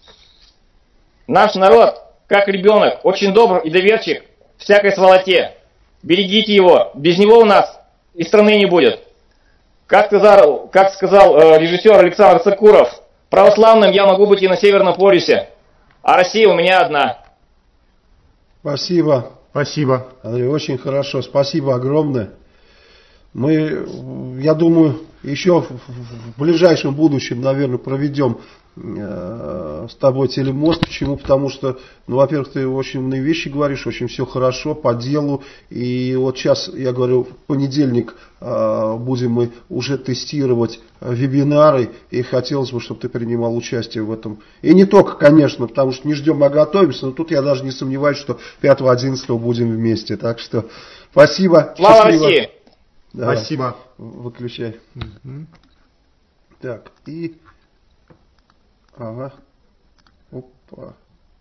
Наш народ, как ребенок, очень добр и доверчив всякой сволоте. Берегите его, без него у нас и страны не будет. Как сказал режиссер Александр Сакуров, православным я могу быть и на Северном полюсе, а Россия у меня одна. Спасибо. Спасибо. Андрей, очень хорошо. Спасибо огромное. Мы, я думаю, еще в ближайшем будущем, наверное, проведем с тобой телемост. Почему? Потому что, ну, во-первых, ты очень умные вещи говоришь, очень все хорошо, по делу. И вот сейчас, я говорю, в понедельник будем мы уже тестировать вебинары. И хотелось бы, чтобы ты принимал участие в этом. И не только, конечно, потому что не ждем, а готовимся. Но тут я даже не сомневаюсь, что 5-11 будем вместе. Так что спасибо. Слава России! Давай, спасибо. Выключай. Угу. Так, и... Ага. Опа.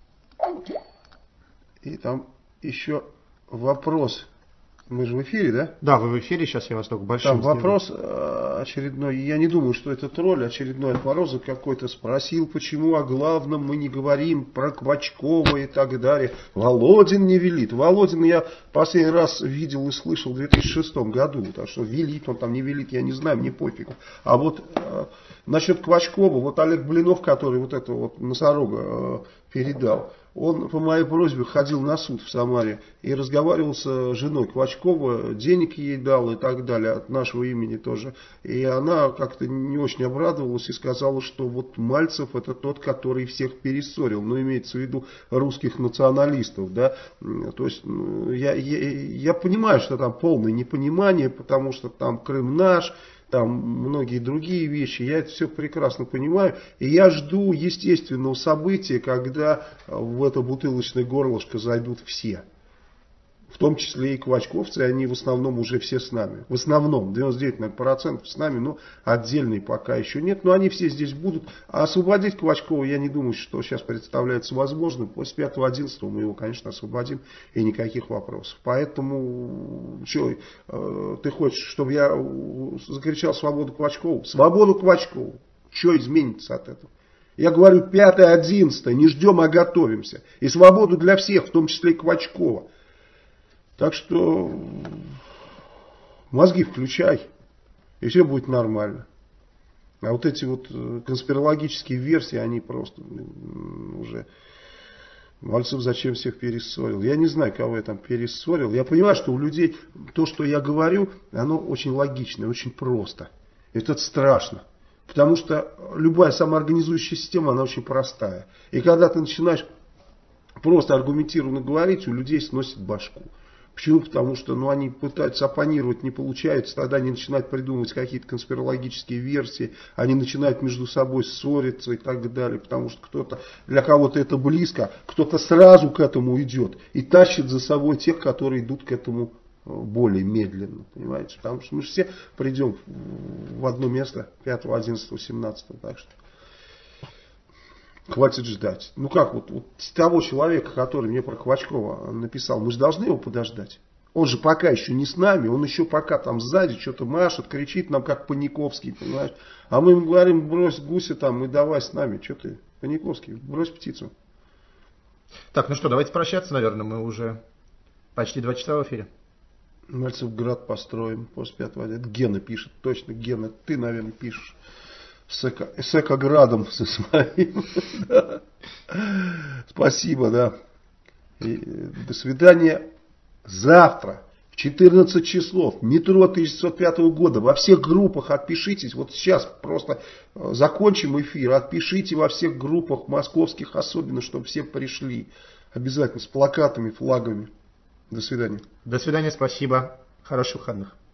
И там еще вопрос. Мы же в эфире, да? Да, вы в эфире, сейчас я вас только большим там вопрос очередной. Я не думаю, что это тролль. Очередной от Мороза какой-то спросил, почему о главном мы не говорим про Квачкова и так далее. Володин не велит. Володин я последний раз видел и слышал в 2006 году. Так что велит он там, не велит, я не знаю, мне пофигу. А вот насчет Квачкова, вот Олег Блинов, который вот это вот носорога передал, он по моей просьбе ходил на суд в Самаре и разговаривал с женой Квачкова, денег ей дал и так далее, от нашего имени тоже. И она как-то не очень обрадовалась и сказала, что вот Мальцев это тот, который всех перессорил. Ну, имеется в виду русских националистов, да. То есть я понимаю, что там полное непонимание, потому что там Крым наш, там многие другие вещи, я это все прекрасно понимаю, и я жду естественного события, когда в это бутылочное горлышко зайдут все, в том числе и квачковцы, они в основном уже все с нами, в основном 99% с нами, но отдельные пока еще нет, но они все здесь будут, а освободить Квачкова я не думаю, что сейчас представляется возможным, после 5-11 мы его, конечно, освободим, и никаких вопросов, поэтому, что, ты хочешь, чтобы я закричал свободу Квачкову? Свободу Квачкову, что изменится от этого? Я говорю 5-11, не ждем, а готовимся, и свободу для всех, в том числе и Квачкова. Так что мозги включай, и все будет нормально. А вот эти вот конспирологические версии, они просто уже... Мальцев зачем всех перессорил? Я не знаю, кого я там перессорил. Я понимаю, что у людей то, что я говорю, оно очень логично, очень просто. Это страшно. Потому что любая самоорганизующая система, она очень простая. И когда ты начинаешь просто аргументированно говорить, у людей сносит башку. Почему? Потому что они пытаются оппонировать, не получается, тогда они начинают придумывать какие-то конспирологические версии, они начинают между собой ссориться и так далее, потому что кто-то, для кого-то это близко, кто-то сразу к этому идет и тащит за собой тех, которые идут к этому более медленно, понимаете, потому что мы же все придем в одно место 5, 11, 17, так что хватит ждать. Ну как, вот того человека, который мне про Квачкова написал, мы же должны его подождать. Он же пока еще не с нами, он еще пока там сзади что-то машет, кричит нам как Паниковский, понимаешь. А мы ему говорим, брось гуся там и давай с нами. Что ты, Паниковский, брось птицу. Так, ну что, давайте прощаться, наверное, мы уже почти 2 часа в эфире. Мальцевград построим после 5-го. Это Гена пишет, точно, Гена, ты, наверное, пишешь. С Экоградом со своим. Спасибо, да. И до свидания завтра в 14 часов. Метро 1905 года. Во всех группах отпишитесь. Вот сейчас просто закончим эфир. Отпишите во всех группах московских особенно, чтобы все пришли. Обязательно с плакатами, флагами. До свидания. До свидания, спасибо. Хороших выходных.